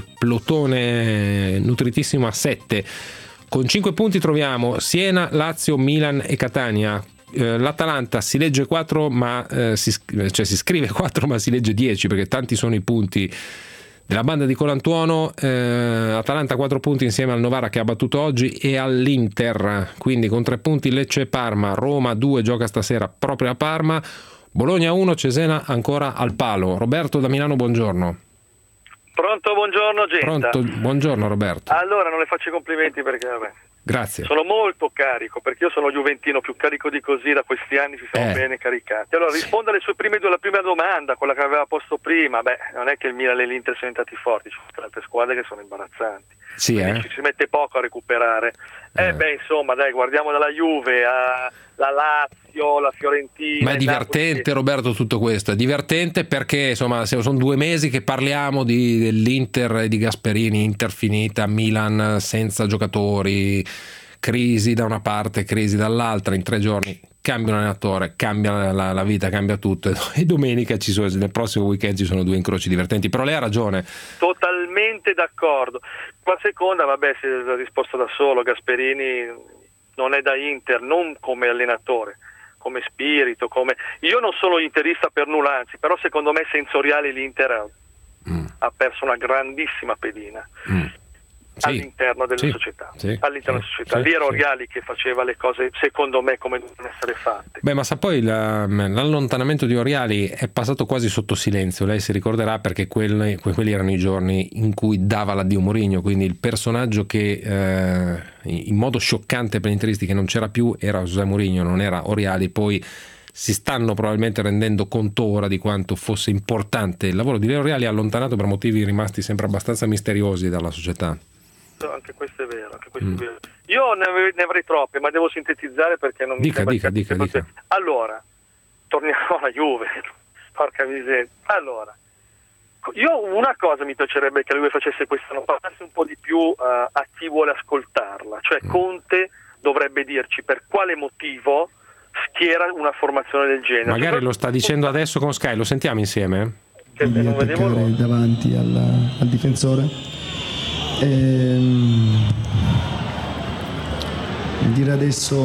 plotone nutritissimo a 7. Con 5 punti troviamo Siena, Lazio, Milan e Catania. L'Atalanta si legge 4 ma si scrive 4 ma si legge 10, perché tanti sono i punti della banda di Colantuono. Atalanta 4 punti insieme al Novara che ha battuto oggi e all'Inter, quindi con 3 punti Lecce e Parma. Roma 2 gioca stasera proprio a Parma. Bologna 1, Cesena ancora al palo. Roberto da Milano, buongiorno. Pronto, buongiorno Genta. Pronto, buongiorno Roberto. Allora non le faccio i complimenti perché grazie. Sono molto carico, perché io sono juventino, più carico di così, da questi anni ci siamo bene caricati. Allora rispondo alla prima domanda, quella che aveva posto prima. Non è che il Milan e l'Inter sono diventati forti, ci sono altre squadre che sono imbarazzanti. Sì, ci si mette poco a recuperare. Insomma, dai, guardiamo dalla Juve la Lazio, la Fiorentina. Ma è divertente, Napoli. Roberto, tutto questo è divertente perché insomma sono 2 mesi che parliamo dell'Inter e di Gasperini, Inter finita, Milan senza giocatori, crisi da una parte, crisi dall'altra. In 3 giorni cambia un allenatore, cambia la vita, cambia tutto, e domenica nel prossimo weekend ci sono 2 incroci divertenti. Però lei ha ragione, totalmente d'accordo. La seconda, si è risposto da solo. Gasperini non è da Inter, non come allenatore, come spirito, io non sono interista per nulla, anzi, però secondo me sensoriale l'Inter ha perso una grandissima pedina all'interno della società. All'interno della società. Lì era Oriali che faceva le cose secondo me come devono essere fatte. Ma sa poi l'allontanamento di Oriali è passato quasi sotto silenzio, lei si ricorderà, perché quelli erano i giorni in cui dava l'addio Mourinho, quindi il personaggio che in modo scioccante per gli interisti che non c'era più era José Mourinho, non era Oriali. Poi si stanno probabilmente rendendo conto ora di quanto fosse importante il lavoro di Oriali, allontanato per motivi rimasti sempre abbastanza misteriosi dalla società. Anche questo è vero, è vero. Io ne avrei troppe, ma devo sintetizzare perché non mi dica. Allora, torniamo alla Juve. Porca miseria. Allora, io una cosa mi piacerebbe che la Juve facesse quest'anno, parlasse un po' di più a chi vuole ascoltarla. Cioè Conte dovrebbe dirci per quale motivo schiera una formazione del genere. Magari lo sta dicendo adesso con Sky, lo sentiamo insieme? Di attaccare davanti al difensore. Dire adesso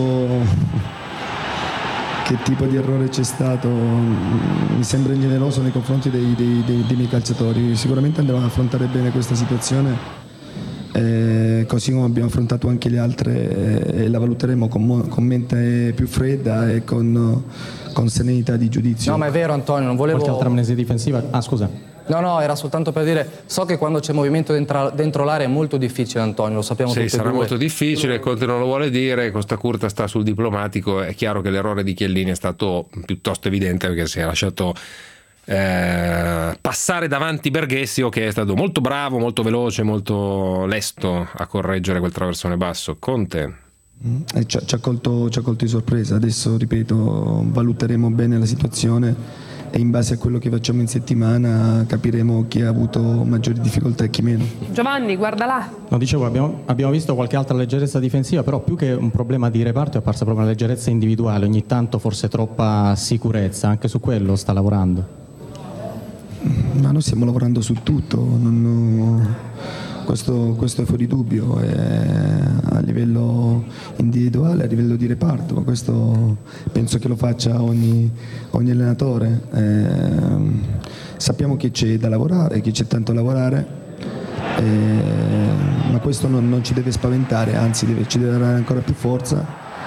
che tipo di errore c'è stato mi sembra ingeneroso nei confronti dei miei calciatori. Sicuramente andremo ad affrontare bene questa situazione, così come abbiamo affrontato anche le altre, e la valuteremo con mente più fredda e con serenità di giudizio. No, ma è vero Antonio, non volevo... Qualche altra amnesia difensiva? Scusa. No, era soltanto per dire, so che quando c'è movimento dentro l'area è molto difficile, Antonio, lo sappiamo tutti e due. Sì, sarà molto difficile, Conte non lo vuole dire, Costa Curta sta sul diplomatico. È chiaro che l'errore di Chiellini è stato piuttosto evidente, perché si è lasciato passare davanti Berghessio, che è stato molto bravo, molto veloce, molto lesto a correggere quel traversone basso. Conte? Ci ha colto di sorpresa. Adesso, ripeto, valuteremo bene la situazione e in base a quello che facciamo in settimana capiremo chi ha avuto maggiori difficoltà e chi meno. Giovanni, guarda là. No, dicevo, abbiamo visto qualche altra leggerezza difensiva, però più che un problema di reparto è apparsa proprio una leggerezza individuale, ogni tanto forse troppa sicurezza. Anche su quello sta lavorando? Ma noi stiamo lavorando su tutto, questo è fuori dubbio, a livello individuale, a livello di reparto, ma questo penso che lo faccia ogni allenatore. Sappiamo che c'è da lavorare, che c'è tanto da lavorare, ma questo non ci deve spaventare, anzi ci deve dare ancora più forza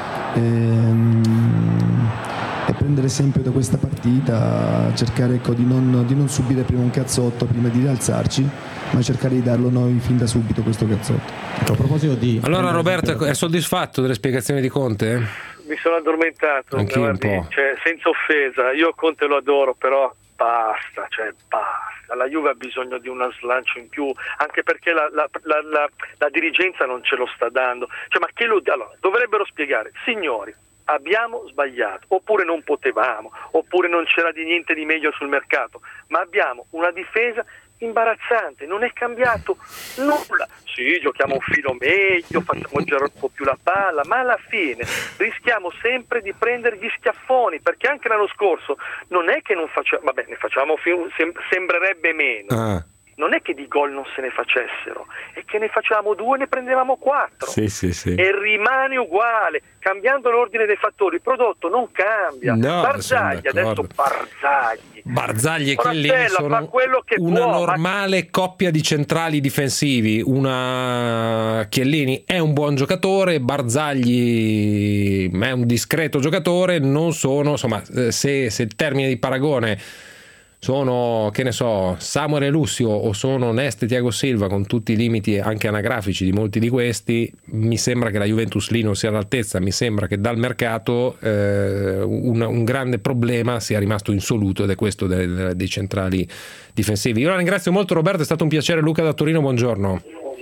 e prendere esempio da questa partita, cercare di non subire prima un cazzotto prima di rialzarci, ma cercare di darlo noi fin da subito questo cazzotto. A proposito di... Allora Roberto, è soddisfatto delle spiegazioni di Conte? mi sono addormentato. Anch'io un po'. Cioè, senza offesa, io Conte lo adoro, però basta. La Juve ha bisogno di uno slancio in più, anche perché la dirigenza non ce lo sta dando. Cioè, ma che allora, dovrebbero spiegare, signori, abbiamo sbagliato, oppure non potevamo, oppure non c'era di niente di meglio sul mercato, ma abbiamo una difesa imbarazzante, non è cambiato nulla. Sì, giochiamo un filo meglio, facciamo girare un po' più la palla, ma alla fine rischiamo sempre di prendere gli schiaffoni, perché anche l'anno scorso non è che non facciamo, vabbè, ne facciamo sembrerebbe meno. Non è che di gol non se ne facessero, è che ne facevamo 2 e ne prendevamo 4. Sì. E rimane uguale, cambiando l'ordine dei fattori, il prodotto non cambia. No, Barzagli, adesso Barzagli e Chiellini sono una normale coppia di centrali difensivi. Chiellini è un buon giocatore, Barzagli è un discreto giocatore, non sono, insomma, se il termine di paragone sono, che ne so, Samuel Lussio o sono Nest e Thiago Silva, con tutti i limiti anche anagrafici di molti di questi, mi sembra che la Juventus lì non sia all'altezza. Mi sembra che dal mercato un grande problema sia rimasto insoluto, ed è questo dei centrali difensivi. Io la ringrazio molto, Roberto, è stato un piacere. Luca da Torino, buongiorno.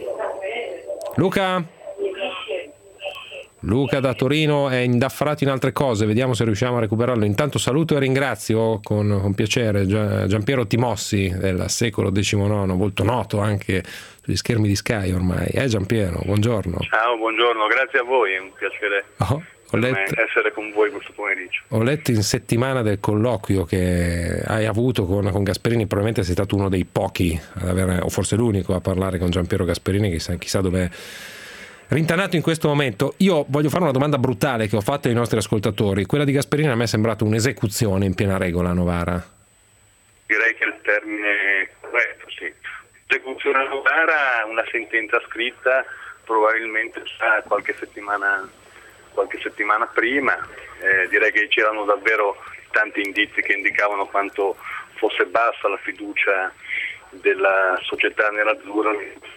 Luca da Torino è indaffarato in altre cose, vediamo se riusciamo a recuperarlo. Intanto saluto e ringrazio con piacere Giampiero Timossi del secolo XIX, molto noto anche sugli schermi di Sky ormai. Giampiero, buongiorno. Ciao, buongiorno, grazie a voi, è un piacere essere con voi questo pomeriggio. Ho letto in settimana del colloquio che hai avuto con Gasperini, probabilmente sei stato uno dei pochi ad avere, o forse l'unico, a parlare con Giampiero Gasperini, chissà dove è rintanato in questo momento. Io voglio fare una domanda brutale che ho fatto ai nostri ascoltatori. Quella di Gasperini a me è sembrata un'esecuzione in piena regola, Novara. Direi che il termine corretto, sì. Esecuzione a Novara, una sentenza scritta probabilmente già qualche settimana prima. Direi che c'erano davvero tanti indizi che indicavano quanto fosse bassa la fiducia della società nerazzurra.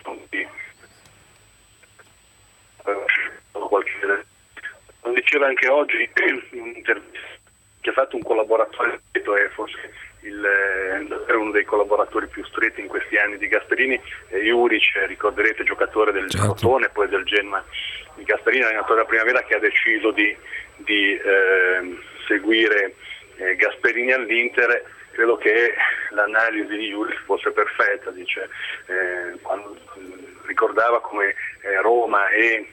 Lo diceva anche oggi che ha fatto un collaboratore, è forse uno dei collaboratori più stretti in questi anni di Gasperini, Juric, ricorderete, giocatore del Crotone, poi del Genoa di Gasperini, allenatore della Primavera, che ha deciso di seguire Gasperini all'Inter. Credo che l'analisi di Juric fosse perfetta, dice, quando ricordava come Roma e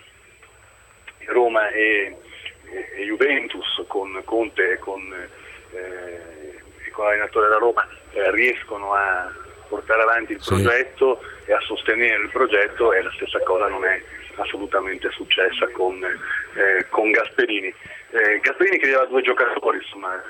Juventus con Conte e con l'allenatore della Roma riescono a portare avanti il progetto e a sostenere il progetto, e la stessa cosa non è assolutamente successa con Gasperini. Gasperini chiedeva 2 giocatori, insomma.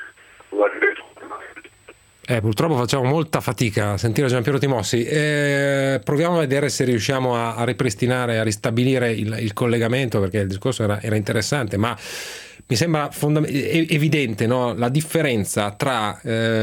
Purtroppo facciamo molta fatica a sentire Giampiero Timossi. Proviamo a vedere se riusciamo a ripristinare, a ristabilire il collegamento, perché il discorso era interessante, ma mi sembra evidente, no? La differenza tra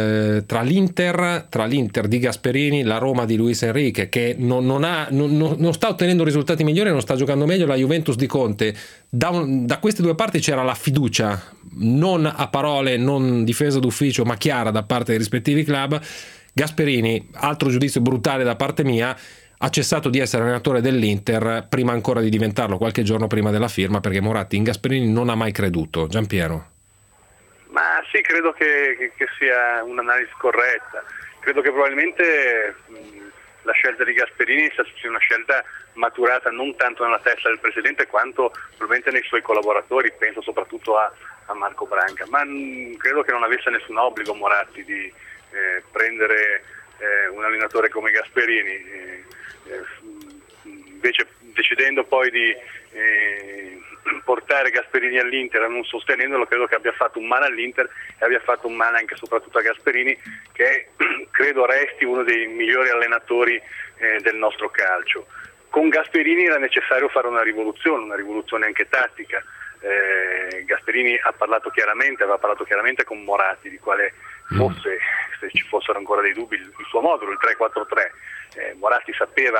l'Inter di Gasperini, la Roma di Luis Enrique, che non sta ottenendo risultati migliori, non sta giocando meglio, la Juventus di Conte. Da queste due parti c'era la fiducia, non a parole, non difesa d'ufficio, ma chiara da parte dei rispettivi club. Gasperini, altro giudizio brutale da parte mia, ha cessato di essere allenatore dell'Inter prima ancora di diventarlo, qualche giorno prima della firma, perché Moratti in Gasperini non ha mai creduto. Giampiero? Ma sì, credo che sia un'analisi corretta. Credo che probabilmente la scelta di Gasperini sia una scelta maturata non tanto nella testa del presidente quanto probabilmente nei suoi collaboratori, penso soprattutto a Marco Branca, ma credo che non avesse nessun obbligo Moratti di prendere un allenatore come Gasperini. Invece, decidendo poi di portare Gasperini all'Inter e non sostenendolo, credo che abbia fatto un male all'Inter e abbia fatto un male anche e soprattutto a Gasperini, che credo resti uno dei migliori allenatori del nostro calcio. Con Gasperini era necessario fare una rivoluzione anche tattica. Gasperini aveva parlato chiaramente con Moratti di quale fosse, se ci fossero ancora dei dubbi, il suo modulo, il 3-4-3. Moratti sapeva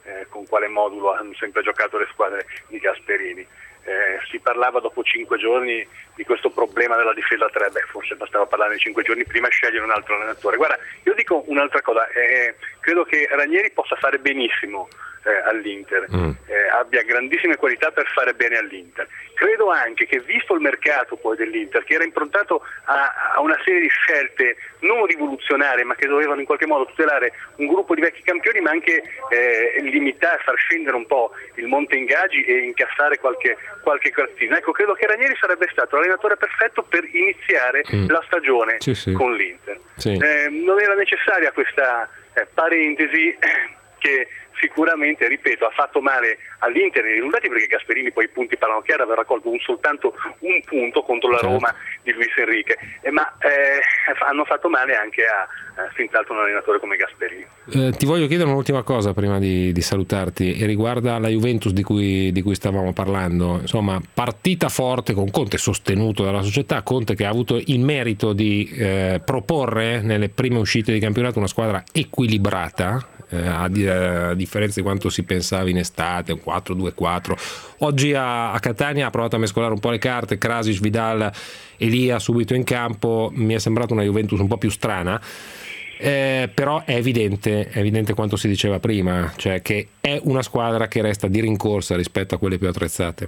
con quale modulo hanno sempre giocato le squadre di Gasperini. Si parlava dopo 5 giorni di questo problema della difesa 3, forse bastava parlare 5 giorni prima e scegliere un altro allenatore. Guarda, io dico un'altra cosa, credo che Ranieri possa fare benissimo all'Inter, abbia grandissime qualità per fare bene all'Inter. Credo anche che, visto il mercato poi dell'Inter, che era improntato a una serie di scelte non rivoluzionarie, ma che dovevano in qualche modo tutelare un gruppo di vecchi campioni, ma anche limitare, far scendere un po' il monte ingaggi e incassare qualche cartina. Ecco, credo che Ranieri sarebbe stato l'allenatore perfetto per iniziare la stagione con l'Inter. Non era necessaria questa parentesi che sicuramente, ripeto, ha fatto male all'Inter nei risultati, perché Gasperini poi i punti parlano chiaro, aveva raccolto soltanto un punto contro la Roma di Luis Enrique, ma hanno fatto male anche a senz'altro un allenatore come Gasperini. Ti voglio chiedere un'ultima cosa prima di salutarti, e riguarda la Juventus di cui stavamo parlando. Insomma, partita forte con Conte sostenuto dalla società, Conte che ha avuto il merito di proporre nelle prime uscite di campionato una squadra equilibrata, a differenza di quanto si pensava in estate, un 4-2-4. Oggi a Catania ha provato a mescolare un po' le carte, Krasic, Vidal, Elia subito in campo. Mi è sembrata una Juventus un po' più strana, però è evidente quanto si diceva prima, cioè che è una squadra che resta di rincorsa rispetto a quelle più attrezzate.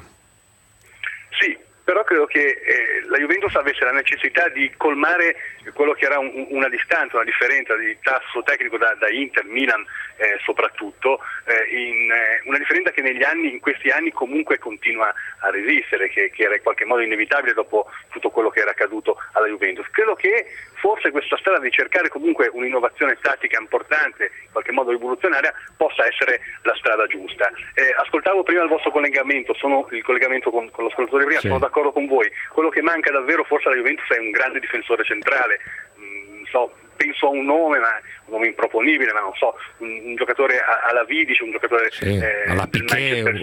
Sì, però credo che la Juventus avesse la necessità di colmare quello che era una distanza, una differenza di tasso tecnico da Inter, Milan soprattutto, una differenza che in questi anni comunque continua a resistere, che era in qualche modo inevitabile dopo tutto quello che era accaduto alla Juventus. Credo che forse questa strada di cercare comunque un'innovazione tattica importante, in qualche modo rivoluzionaria, possa essere la strada giusta. Ascoltavo prima il vostro collegamento, il collegamento con l'ascoltatore prima, sono d'accordo con voi. Quello che manca davvero forse alla Juventus è un grande difensore centrale. Penso a un nome improponibile, ma non so, un giocatore alla Vidic, un giocatore alla Piqué,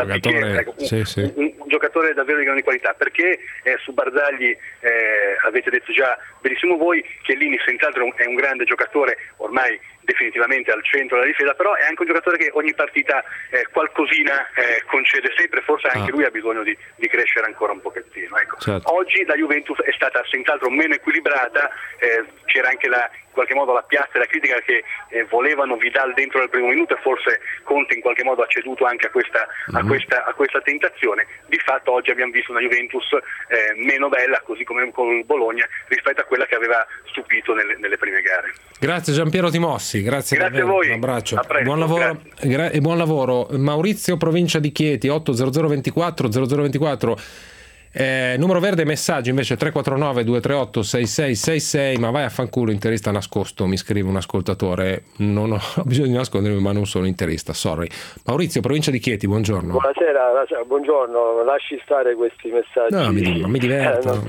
un giocatore davvero di grande qualità, perché su Barzagli avete detto già benissimo voi che Lini senz'altro è un grande giocatore, ormai definitivamente al centro della difesa, però è anche un giocatore che ogni partita qualcosina concede sempre, forse anche lui ha bisogno di crescere ancora un pochettino. Ecco. Oggi la Juventus è stata senz'altro meno equilibrata, c'era anche in qualche modo la piazza e la critica che volevano Vidal dentro nel primo minuto, e forse Conte in qualche modo ha ceduto anche a questa tentazione. Di fatto oggi abbiamo visto una Juventus meno bella, così come con il Bologna, rispetto a quella che aveva stupito nelle prime gare. Grazie Giampiero Timossi, grazie a voi, un abbraccio, presto, buon lavoro e buon lavoro. Maurizio, provincia di Chieti, 80024 0024. Numero verde messaggi invece 349 238 6666. Ma vai a fanculo interista nascosto, mi scrive un ascoltatore. Non ho bisogno di nascondermi, ma non sono interista, sorry. Maurizio, provincia di Chieti, buongiorno. Buonasera, buongiorno, lasci stare questi messaggi. No, mi diverto.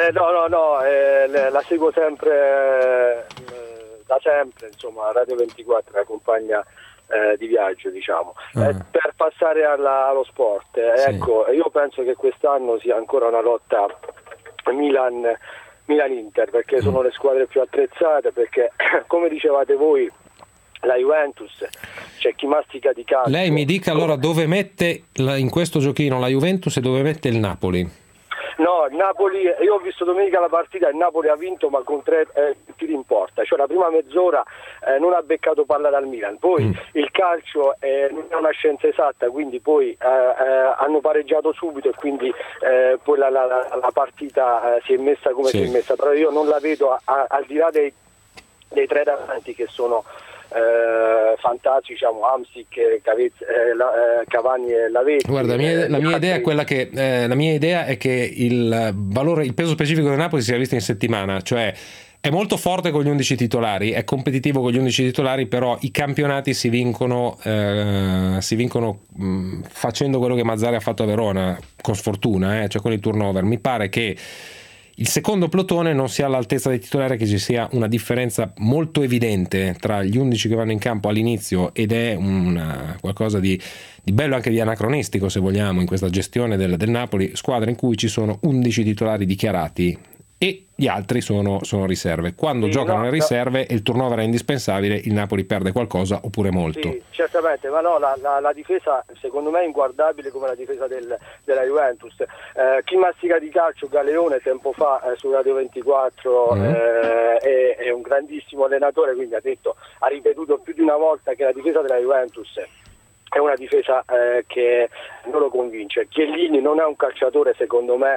La seguo sempre, da sempre, insomma, Radio 24 accompagna di viaggio, diciamo. Per passare allo sport, ecco, io penso che quest'anno sia ancora una lotta Milan-Inter, perché sono le squadre più attrezzate, perché come dicevate voi la Juventus c'è chi mastica di calcio. Lei mi dica allora dove mette in questo giochino la Juventus e dove mette il Napoli. No, il Napoli, io ho visto domenica la partita, il Napoli ha vinto ma con 3 tiri in porta, cioè la prima mezz'ora non ha beccato palla dal Milan, poi il calcio non è una scienza esatta, quindi poi hanno pareggiato subito e quindi poi la partita si è messa come si è messa, però io non la vedo al di là dei 3 davanti che sono fantastici, diciamo, Hamsik, Cavani e Lavetti. Guarda, la mia idea è quella che la mia idea è che il peso specifico del Napoli sia visto in settimana, cioè è molto forte con gli 11 titolari, è competitivo con gli 11 titolari, però i campionati si vincono facendo quello che Mazzarri ha fatto a Verona, con sfortuna, cioè con il turnover. Mi pare che il secondo plotone non sia all'altezza dei titolari, che ci sia una differenza molto evidente tra gli 11 che vanno in campo all'inizio, ed è qualcosa di bello, anche di anacronistico se vogliamo, in questa gestione del Napoli, squadra in cui ci sono 11 titolari dichiarati e gli altri sono riserve. Quando giocano le riserve e il turnover è indispensabile, il Napoli perde qualcosa oppure molto. Sì, certamente, ma no, la difesa secondo me è inguardabile come la difesa della Juventus. Chi mastica di calcio, Galeone, tempo fa su Radio 24 è un grandissimo allenatore, quindi ha ripetuto più di una volta che la difesa della Juventus è una difesa che non lo convince. Chiellini non è un calciatore secondo me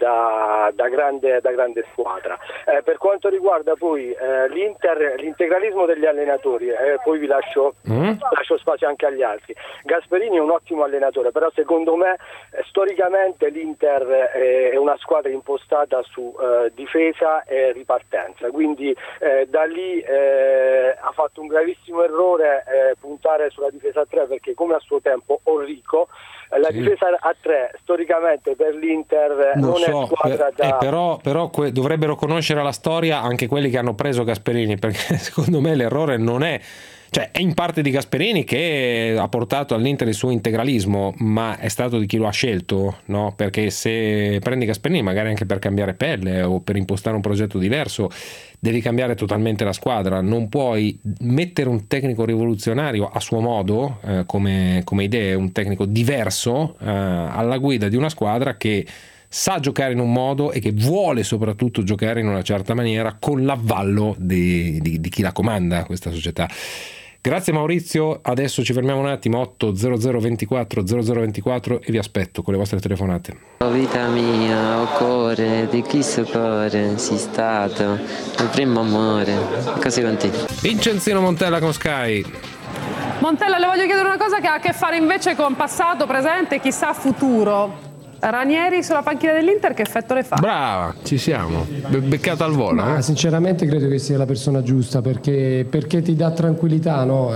da grande squadra. Per quanto riguarda poi l'integralismo degli allenatori, poi vi lascio spazio anche agli altri. Gasperini è un ottimo allenatore, però secondo me storicamente l'Inter è una squadra impostata su difesa e ripartenza, quindi da lì ha fatto un gravissimo errore puntare sulla difesa a 3, perché come a suo tempo Orrico, la difesa a 3 storicamente per l'Inter non è squadra però dovrebbero conoscere la storia anche quelli che hanno preso Gasperini, perché secondo me l'errore non è, cioè è in parte di Gasperini che ha portato all'Inter il suo integralismo, ma è stato di chi lo ha scelto, no? Perché se prendi Gasperini magari anche per cambiare pelle o per impostare un progetto diverso devi cambiare totalmente la squadra, non puoi mettere un tecnico rivoluzionario a suo modo come idee, un tecnico diverso alla guida di una squadra che sa giocare in un modo e che vuole soprattutto giocare in una certa maniera con l'avvallo di chi la comanda, questa società. Grazie Maurizio, adesso ci fermiamo un attimo, 800 24 0024 e vi aspetto con le vostre telefonate. Oh vita mia, oh cuore, di chi sto cuore sei stato il primo amore, così continua. Vincenzino Montella con Sky. Montella, le voglio chiedere una cosa che ha a che fare invece con passato, presente e chissà futuro. Ranieri sulla panchina dell'Inter che effetto le fa? Brava, ci siamo, beccata al volo. Sinceramente credo che sia la persona giusta perché ti dà tranquillità, no?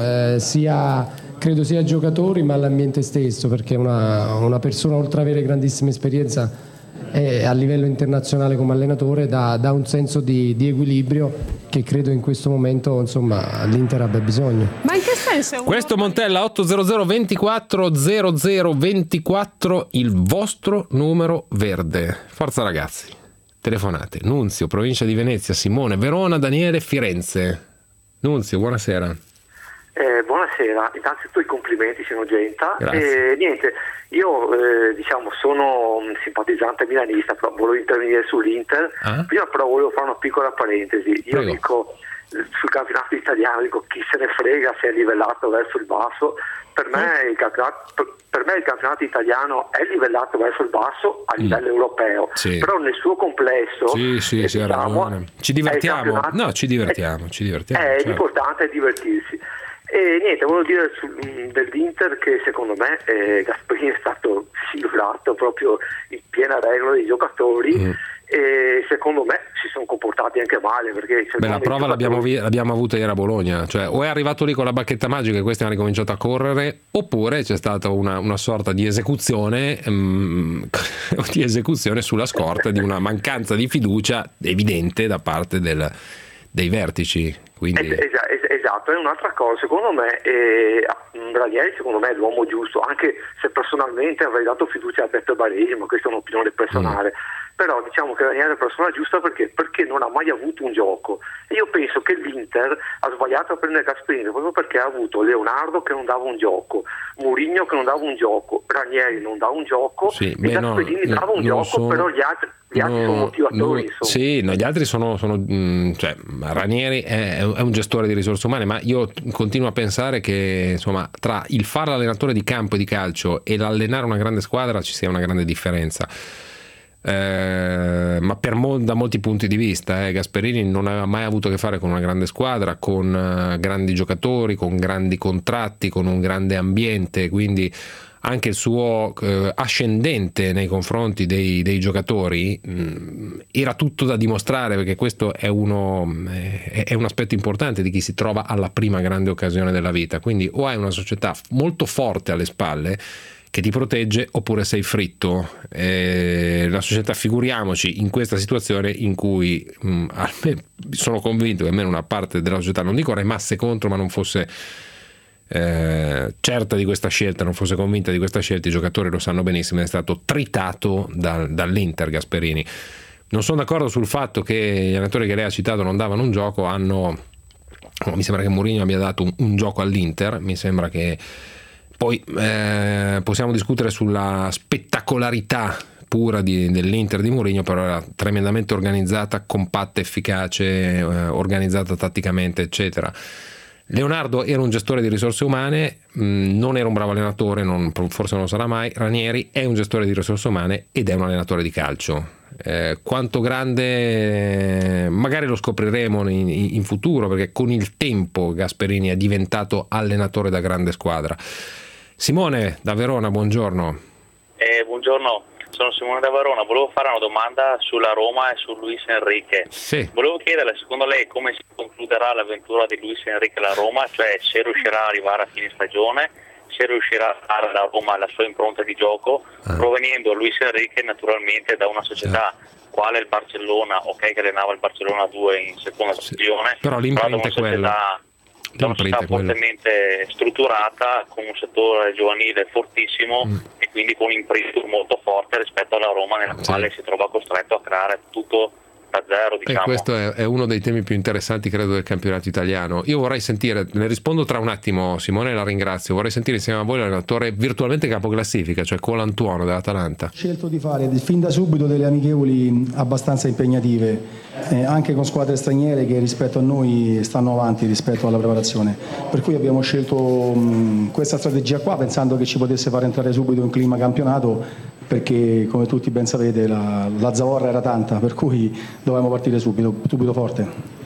Credo sia ai giocatori ma all'ambiente stesso, perché una persona oltre ad avere grandissima esperienza a livello internazionale come allenatore dà un senso di equilibrio che credo in questo momento insomma l'Inter abbia bisogno. Ma in che senso? Questo Montella 800 24 0024, il vostro numero verde. Forza ragazzi, telefonate. Nunzio, provincia di Venezia, Simone, Verona, Daniele, Firenze. Nunzio, buonasera. Buonasera, innanzitutto i complimenti signor Genta. Niente, io sono un simpatizzante milanista, però volevo intervenire sull'Inter. Prima però volevo fare una piccola parentesi. Io dico sul campionato italiano, dico chi se ne frega se è livellato verso il basso. Per me il campionato italiano è livellato verso il basso a livello europeo, però nel suo complesso ci divertiamo. L'importante è divertirsi. E niente, volevo dire dell'Inter che secondo me Gasperini è stato silurato proprio in piena regola dei giocatori e secondo me si sono comportati anche male, perché la prova l'abbiamo avuta ieri a Bologna, cioè o è arrivato lì con la bacchetta magica e questi hanno ricominciato a correre, oppure c'è stata una sorta di esecuzione sulla scorta di una mancanza di fiducia evidente da parte dei vertici. Quindi esatto, è un'altra cosa, secondo me Ranieri secondo me è l'uomo giusto, anche se personalmente avrei dato fiducia a Beppe Baresi, ma questa è un'opinione personale. Però diciamo che Ranieri è la persona giusta perché non ha mai avuto un gioco, e io penso che l'Inter ha sbagliato a prendere Gasperini proprio perché ha avuto Leonardo che non dava un gioco, Mourinho che non dava un gioco, Ranieri non dava un gioco e Gasperini dava un gioco, però gli altri sono motivatori. Gli altri sono cioè Ranieri è un gestore di risorse umane, ma io continuo a pensare che insomma tra il fare l'allenatore di campo e di calcio e l'allenare una grande squadra ci sia una grande differenza. Ma da molti punti di vista Gasperini non aveva mai avuto a che fare con una grande squadra, con grandi giocatori, con grandi contratti, con un grande ambiente, quindi anche il suo ascendente nei confronti dei giocatori era tutto da dimostrare, perché questo è un aspetto importante di chi si trova alla prima grande occasione della vita. Quindi o hai una società molto forte alle spalle che ti protegge, oppure sei fritto. La società, figuriamoci in questa situazione in cui sono convinto che almeno una parte della società, non dico remasse contro, ma non fosse certa di questa scelta, non fosse convinta di questa scelta. I giocatori lo sanno benissimo, è stato tritato dall'Inter Gasperini. Non sono d'accordo sul fatto che gli allenatori che lei ha citato non davano un gioco, mi sembra che Mourinho abbia dato un gioco all'Inter, mi sembra che poi possiamo discutere sulla spettacolarità pura dell'Inter di Mourinho, però era tremendamente organizzata, compatta, efficace, organizzata tatticamente, eccetera. Leonardo era un gestore di risorse umane, non era un bravo allenatore, forse non lo sarà mai. Ranieri è un gestore di risorse umane ed è un allenatore di calcio. Quanto grande magari lo scopriremo in futuro, perché con il tempo Gasperini è diventato allenatore da grande squadra. Simone da Verona, buongiorno. Buongiorno, sono Simone da Verona. Volevo fare una domanda sulla Roma e su Luis Enrique. Sì. Volevo chiederle, secondo lei, come si concluderà l'avventura di Luis Enrique alla Roma, cioè se riuscirà ad arrivare a fine stagione, se riuscirà a dare alla Roma la sua impronta di gioco, provenendo Luis Enrique naturalmente da una società quale il Barcellona, ok, che allenava il Barcellona 2 in seconda divisione, però l'impronta è quella. Da una società fortemente strutturata, con un settore giovanile fortissimo e quindi con un imprint molto forte rispetto alla Roma, nella quale si trova costretto a creare tutto da zero, diciamo. E questo è uno dei temi più interessanti, credo, del campionato italiano. Io vorrei sentire, ne rispondo tra un attimo, Simone, la ringrazio, vorrei sentire insieme a voi l'allenatore virtualmente capoclassifica, cioè Colantuono dell'Atalanta. Ho scelto di fare fin da subito delle amichevoli abbastanza impegnative, anche con squadre straniere che rispetto a noi stanno avanti rispetto alla preparazione, per cui abbiamo scelto questa strategia qua, pensando che ci potesse far entrare subito in clima campionato, perché come tutti ben sapete la zavorra era tanta, per cui dovevamo partire subito forte.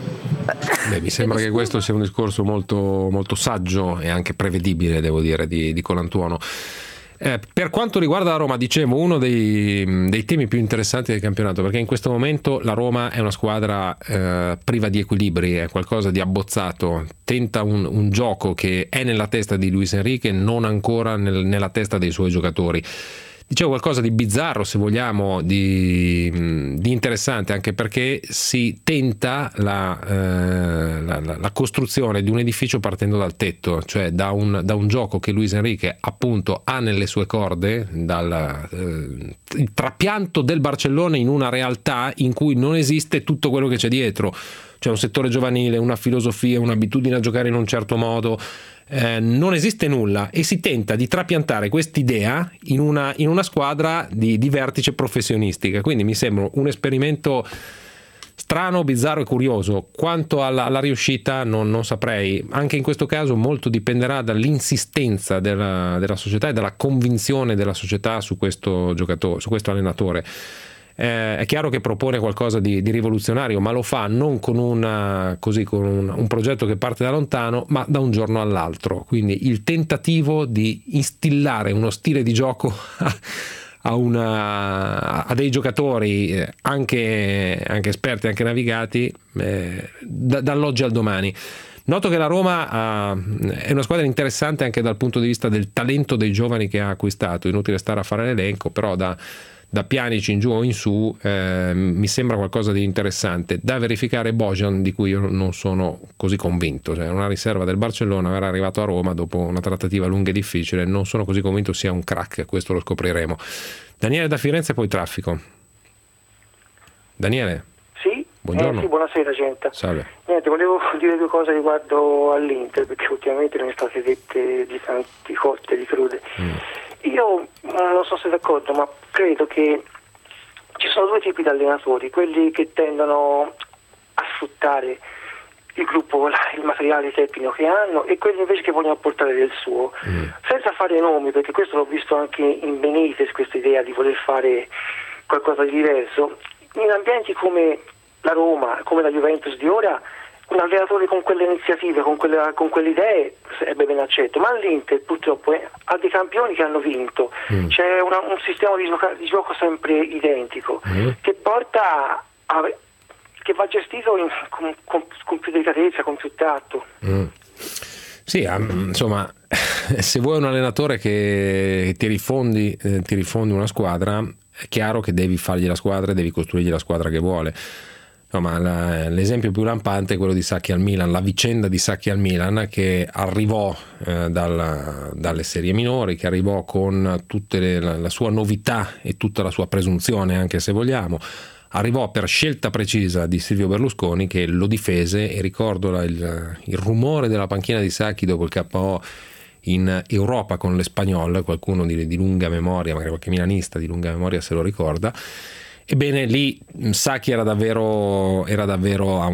Mi sembra che questo sia un discorso molto, molto saggio e anche prevedibile, devo dire, di Colantuono. Per quanto riguarda la Roma, dicevo, uno dei temi più interessanti del campionato, perché in questo momento la Roma è una squadra priva di equilibri, è qualcosa di abbozzato, tenta un gioco che è nella testa di Luis Enrique, non ancora nella testa dei suoi giocatori. Dicevo qualcosa di bizzarro, se vogliamo, di interessante, anche perché si tenta la costruzione di un edificio partendo dal tetto, cioè da un gioco che Luis Enrique appunto ha nelle sue corde, il trapianto del Barcellona in una realtà in cui non esiste tutto quello che c'è dietro, cioè un settore giovanile, una filosofia, un'abitudine a giocare in un certo modo. Non esiste nulla e si tenta di trapiantare quest'idea in una squadra di vertice professionistica, quindi mi sembra un esperimento strano, bizzarro e curioso. Quanto alla riuscita non saprei, anche in questo caso molto dipenderà dall'insistenza della società e dalla convinzione della società su questo giocatore, su questo allenatore. È chiaro che propone qualcosa di rivoluzionario, ma lo fa non con un progetto che parte da lontano, ma da un giorno all'altro. Quindi il tentativo di instillare uno stile di gioco a dei giocatori anche esperti, anche navigati, dall'oggi al domani. Noto che la Roma è una squadra interessante anche dal punto di vista del talento dei giovani che ha acquistato. Inutile stare a fare l'elenco, però da Pjanic in giù o in su mi sembra qualcosa di interessante. Da verificare Bojan, di cui io non sono così convinto, cioè una riserva del Barcellona, era arrivato a Roma dopo una trattativa lunga e difficile, non sono così convinto sia un crack, questo lo scopriremo. Daniele da Firenze, poi traffico. Daniele? Sì, buongiorno. Sì, buonasera gente. Salve. Niente, volevo dire due cose riguardo all'Inter, perché ultimamente ne sono state dette di tanti cotte e di crude. Io non so se d'accordo, ma credo che ci sono due tipi di allenatori, quelli che tendono a sfruttare il gruppo, il materiale tecnico che hanno, e quelli invece che vogliono portare del suo, senza fare nomi, perché questo l'ho visto anche in Benitez, questa idea di voler fare qualcosa di diverso. In ambienti come la Roma, come la Juventus di ora, un allenatore con quelle iniziative, con quelle idee sarebbe ben accetto, ma all'Inter purtroppo ha dei campioni che hanno vinto, c'è un sistema di gioco sempre identico, che porta che va gestito con più delicatezza, con più tatto. Sì, insomma, se vuoi un allenatore che ti rifondi una squadra, è chiaro che devi fargli la squadra e devi costruirgli la squadra che vuole. No, ma l'esempio più lampante è quello di Sacchi al Milan, la vicenda di Sacchi al Milan, che arrivò dalle serie minori, che arrivò con tutta la sua novità e tutta la sua presunzione, anche se vogliamo, arrivò per scelta precisa di Silvio Berlusconi, che lo difese, e ricordo il rumore della panchina di Sacchi dopo il KO in Europa con l'Espanyol, qualcuno di lunga memoria, magari qualche milanista di lunga memoria se lo ricorda. Ebbene, lì Sacchi era davvero a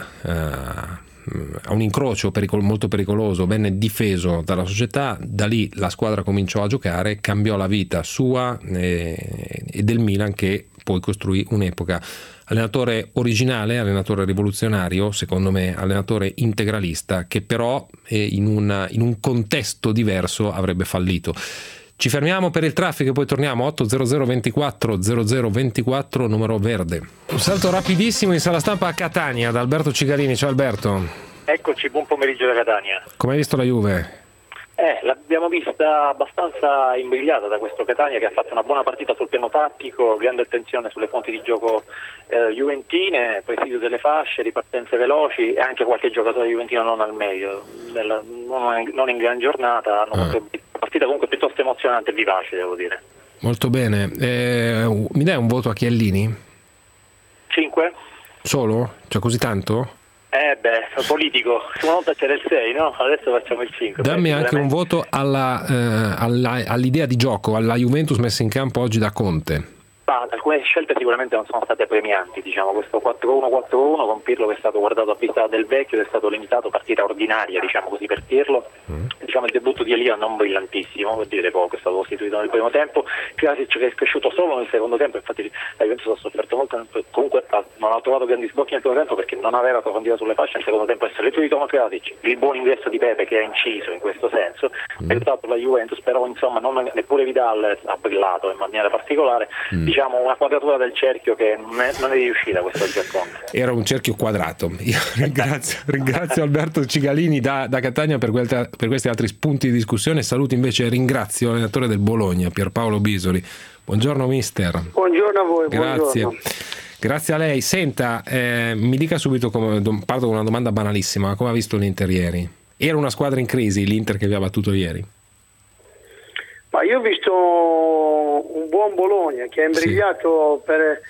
un incrocio molto pericoloso, venne difeso dalla società. Da lì la squadra cominciò a giocare, cambiò la vita sua e del Milan, che poi costruì un'epoca. Allenatore originale, allenatore rivoluzionario, secondo me allenatore integralista, che però in un contesto diverso avrebbe fallito. Ci fermiamo per il traffico e poi torniamo. 800 24 0024, numero verde. Un salto rapidissimo in sala stampa a Catania da Alberto Cigalini. Ciao Alberto. Eccoci, buon pomeriggio da Catania. Come hai visto la Juve? L'abbiamo vista abbastanza imbrigliata da questo Catania, che ha fatto una buona partita sul piano tattico, grande attenzione sulle fonti di gioco juventine, presidio delle fasce, ripartenze veloci e anche qualche giocatore juventino non al meglio, non in gran giornata. Una partita comunque piuttosto emozionante e vivace, devo dire. Molto bene. Mi dai un voto a Chiellini? 5? Solo? Cioè così tanto? Politico, una volta c'era il 6, no? Adesso facciamo il 5. Dammi anche un voto all'idea di gioco, alla Juventus messa in campo oggi da Conte. Alcune scelte sicuramente non sono state premianti, diciamo, questo 4-1-4-1 con Pirlo che è stato guardato a vista del vecchio, che è stato limitato, partita ordinaria, diciamo così, per Pirlo. Diciamo il debutto di Elia non brillantissimo, per dire poco, è stato costituito nel primo tempo. Krasic che è cresciuto solo nel secondo tempo, infatti la Juventus ha sofferto molto, comunque non ha trovato grandi sbocchi nel primo tempo perché non aveva profondità sulle fasce. Nel secondo tempo è restituito Krasic, il buon ingresso di Pepe che ha inciso in questo senso, ha aiutato la Juventus, però insomma neppure Vidal ha brillato in maniera particolare. Diciamo una quadratura del cerchio che non è riuscita questa Giappone. Era un cerchio quadrato. Io ringrazio Alberto Cigalini da Catania per questi altri spunti di discussione. Saluto invece e ringrazio l'allenatore del Bologna, Pierpaolo Bisoli. Buongiorno mister. Buongiorno a voi. Grazie. Buongiorno. Grazie a lei. Senta, mi dica subito, parto con una domanda banalissima: come ha visto l'Inter ieri? Era una squadra in crisi l'Inter che vi ha battuto ieri? Ma io ho visto un buon Bologna che ha imbrigliato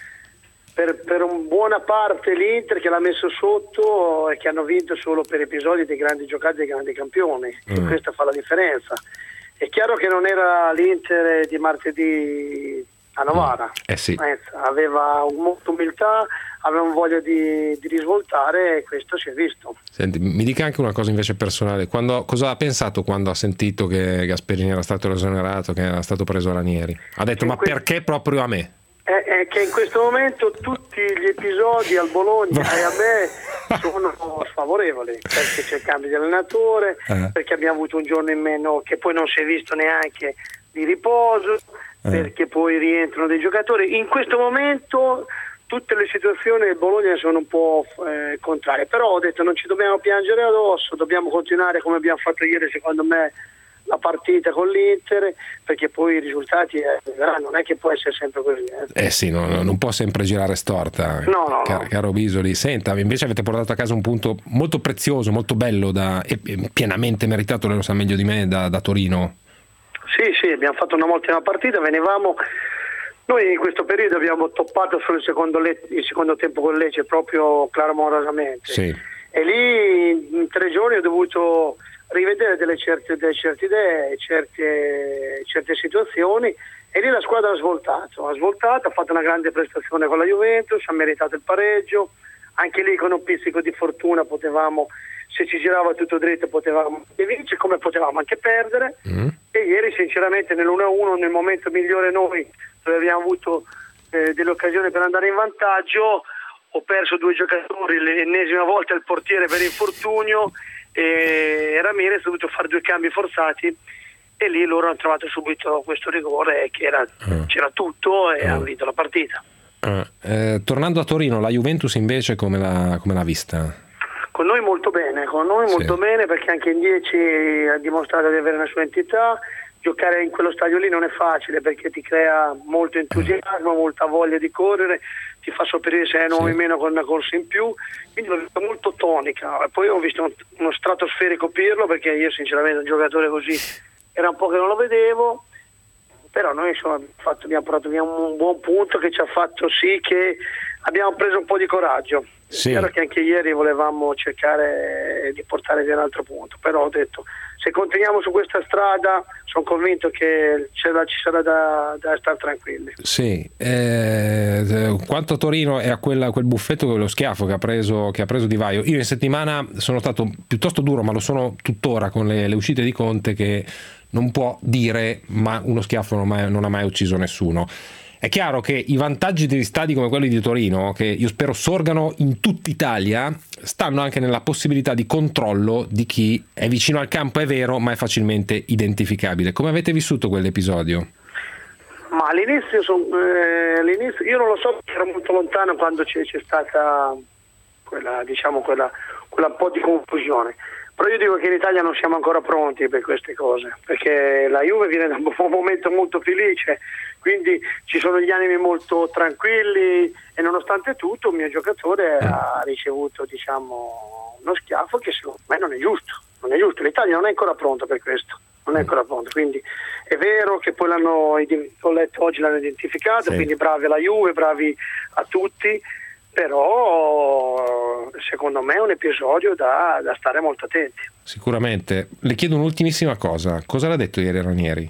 per una buona parte l'Inter, che l'ha messo sotto e che hanno vinto solo per episodi dei grandi giocatori, dei grandi campioni. E questa fa la differenza. È chiaro che non era l'Inter di martedì a Novara. Sì. Aveva molta umiltà, aveva voglia di risvoltare e questo si è visto. Senti, mi dica anche una cosa invece personale: cosa ha pensato quando ha sentito che Gasperini era stato esonerato, che era stato preso Ranieri? Ha detto ma perché proprio a me? È che in questo momento tutti gli episodi al Bologna e a me sono sfavorevoli, perché c'è il cambio di allenatore, perché abbiamo avuto un giorno in meno che poi non si è visto neanche di riposo, perché poi rientrano dei giocatori. In questo momento tutte le situazioni del Bologna sono un po' contrarie, però ho detto non ci dobbiamo piangere addosso, dobbiamo continuare come abbiamo fatto ieri, secondo me, la partita con l'Inter, perché poi i risultati non è che può essere sempre così. Sì, non può sempre girare storta, caro Bisoli. Senta, invece avete portato a casa un punto molto prezioso, molto bello e pienamente meritato, lei lo sa meglio di me, da Torino. Sì, abbiamo fatto una ottima partita, noi in questo periodo abbiamo toppato solo il secondo tempo con Lecce proprio clamorosamente. Sì. E lì in 3 giorni ho dovuto rivedere delle certe idee, certe situazioni, e lì la squadra ha svoltato, ha fatto una grande prestazione con la Juventus, ha meritato il pareggio, anche lì con un pizzico di fortuna potevamo, se ci girava tutto dritto potevamo vincere, come potevamo anche perdere. E ieri sinceramente nell'1-1, nel momento migliore noi, dove abbiamo avuto delle occasioni per andare in vantaggio, ho perso 2 giocatori, l'ennesima volta il portiere per infortunio, e Ramirez ha dovuto fare 2 cambi forzati, e lì loro hanno trovato subito questo rigore che c'era tutto, e hanno vinto la partita. Tornando a Torino, la Juventus invece come l'ha vista? Con noi molto bene, perché anche in 10 ha dimostrato di avere una sua entità. Giocare in quello stadio lì non è facile, perché ti crea molto entusiasmo, molta voglia di correre, ti fa sopperire se hai un uomo in meno con una corsa in più, quindi l'ho vista molto tonica. E poi ho visto uno stratosferico Pirlo, perché io sinceramente un giocatore così era un po' che non lo vedevo, però noi insomma abbiamo portato via un buon punto che ci ha fatto sì che abbiamo preso un po' di coraggio. Sì. È chiaro che anche ieri volevamo cercare di portare via un altro punto, però ho detto, se continuiamo su questa strada sono convinto che ci sarà da stare tranquilli. Sì, quanto a Torino e a quel buffetto, quello schiaffo che ha preso Di Vaio, io in settimana sono stato piuttosto duro, ma lo sono tuttora con le uscite di Conte, che non può dire ma uno schiaffo non ha mai ucciso nessuno. È chiaro che i vantaggi degli stadi come quelli di Torino, che io spero sorgano in tutta Italia, stanno anche nella possibilità di controllo di chi è vicino al campo, è vero, ma è facilmente identificabile. Come avete vissuto quell'episodio? Ma all'inizio io non lo so, perché ero molto lontano quando c'è stata quella un po' di confusione. Però io dico che in Italia non siamo ancora pronti per queste cose, perché la Juve viene da un momento molto felice, quindi ci sono gli animi molto tranquilli e nonostante tutto il mio giocatore ha ricevuto uno schiaffo che secondo me non è giusto. L'Italia non è ancora pronta per questo, quindi è vero che poi ho letto oggi l'hanno identificato, sì. Quindi bravi alla Juve, bravi a tutti, però secondo me è un episodio da stare molto attenti. Sicuramente. Le chiedo un'ultimissima cosa l'ha detto ieri Ranieri?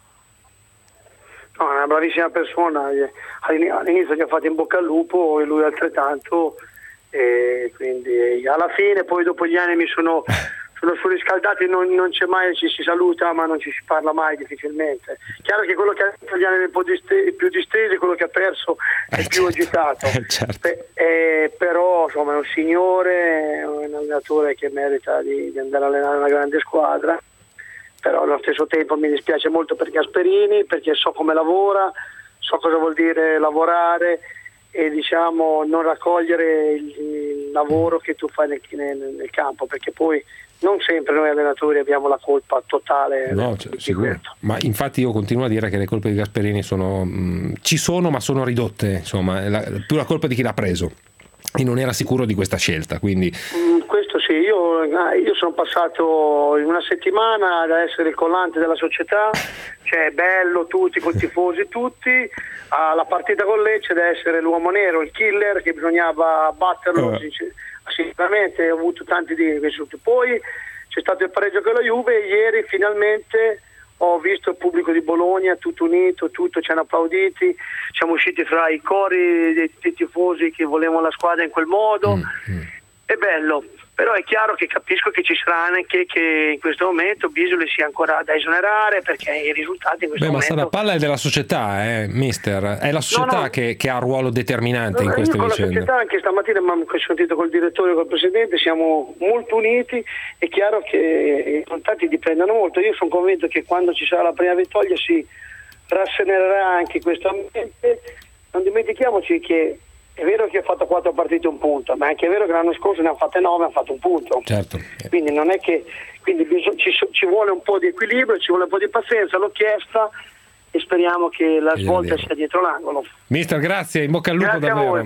No, è una bravissima persona, all'inizio gli ha fatto in bocca al lupo e lui altrettanto, e quindi alla fine poi dopo gli anni sono surriscaldati, non c'è mai, ci si saluta ma non ci si parla mai difficilmente. Chiaro che quello che ha gli anni un po' più distesi, quello che ha perso è più agitato, certo. Però insomma è un signore, è un allenatore che merita di andare a allenare una grande squadra, però allo stesso tempo mi dispiace molto per Gasperini, perché so come lavora, so cosa vuol dire lavorare e non raccogliere il lavoro che tu fai nel campo, perché poi non sempre noi allenatori abbiamo la colpa totale. No, sicuro. Ma infatti io continuo a dire che le colpe di Gasperini ci sono, ma sono ridotte, insomma, più la colpa di chi l'ha preso e non era sicuro di questa scelta, quindi questo sì, io sono passato in una settimana da essere il collante della società, cioè bello tutti, con tifosi tutti, alla partita con Lecce da essere l'uomo nero, il killer che bisognava batterlo. Sicuramente ho avuto tanti di questi. Poi c'è stato il pareggio con la Juve e ieri finalmente ho visto il pubblico di Bologna tutto unito, ci hanno applauditi, siamo usciti fra i cori dei tifosi che volevano la squadra in quel modo. È bello, però è chiaro che capisco che ci sarà anche che in questo momento Bisoli sia ancora da esonerare, perché i risultati in questo momento... Ma la palla è della società, mister, è la società che ha un ruolo determinante in queste vicende. La società, anche stamattina ho sentito col direttore e col presidente, siamo molto uniti, è chiaro che i risultati dipendono molto. Io sono convinto che quando ci sarà la prima vittoria si rassenererà anche questo ambiente. Non dimentichiamoci che è vero che ha fatto 4 partite un punto, ma è anche vero che l'anno scorso ne ha fatte 9 e ha fatto un punto. Certo. Quindi non è che ci vuole un po' di equilibrio, ci vuole un po' di pazienza, l'ho chiesta e speriamo che la svolta sia dietro l'angolo. Mister, grazie, in bocca al lupo davvero.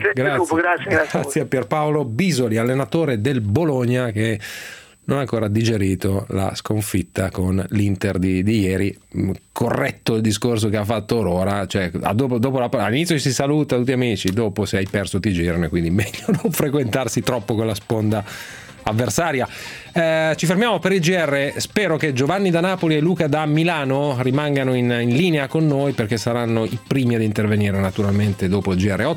Grazie a Pierpaolo Bisoli, allenatore del Bologna, che non ha ancora digerito la sconfitta con l'Inter di ieri. Corretto il discorso che ha fatto Aurora, cioè all'inizio si saluta tutti amici, dopo se hai perso ti girano, quindi meglio non frequentarsi troppo con la sponda avversaria. Ci fermiamo per il GR. Spero che Giovanni da Napoli e Luca da Milano rimangano in linea con noi, perché saranno i primi ad intervenire naturalmente dopo il GR.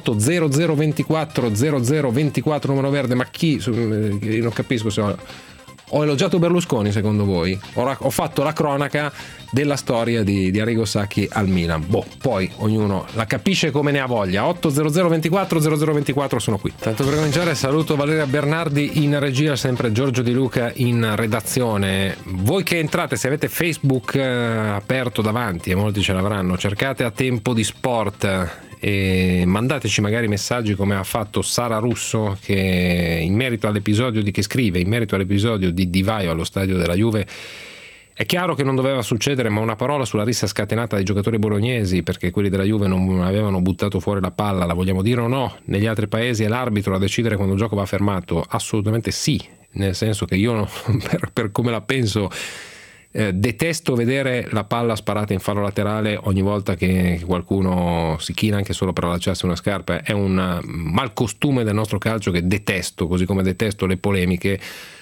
80024 0024 numero verde. Ma io non capisco se ho elogiato Berlusconi, secondo voi? Ho fatto la cronaca della storia di Arrigo Sacchi al Milan. Poi ognuno la capisce come ne ha voglia. 80024 0024 sono qui. Tanto per cominciare saluto Valeria Bernardi in regia, sempre Giorgio Di Luca in redazione. Voi che entrate, se avete Facebook aperto davanti, e molti ce l'avranno, cercate A Tempo di Sport e mandateci magari messaggi come ha fatto Sara Russo, che in merito all'episodio di Di Vaio allo stadio della Juve. È chiaro che non doveva succedere, ma una parola sulla rissa scatenata dai giocatori bolognesi, perché quelli della Juve non avevano buttato fuori la palla, la vogliamo dire o no? Negli altri paesi è l'arbitro a decidere quando il gioco va fermato? Assolutamente sì, nel senso che io per come la penso Detesto vedere la palla sparata in fallo laterale ogni volta che qualcuno si china anche solo per allacciarsi una scarpa. È un malcostume del nostro calcio che detesto, così come detesto le polemiche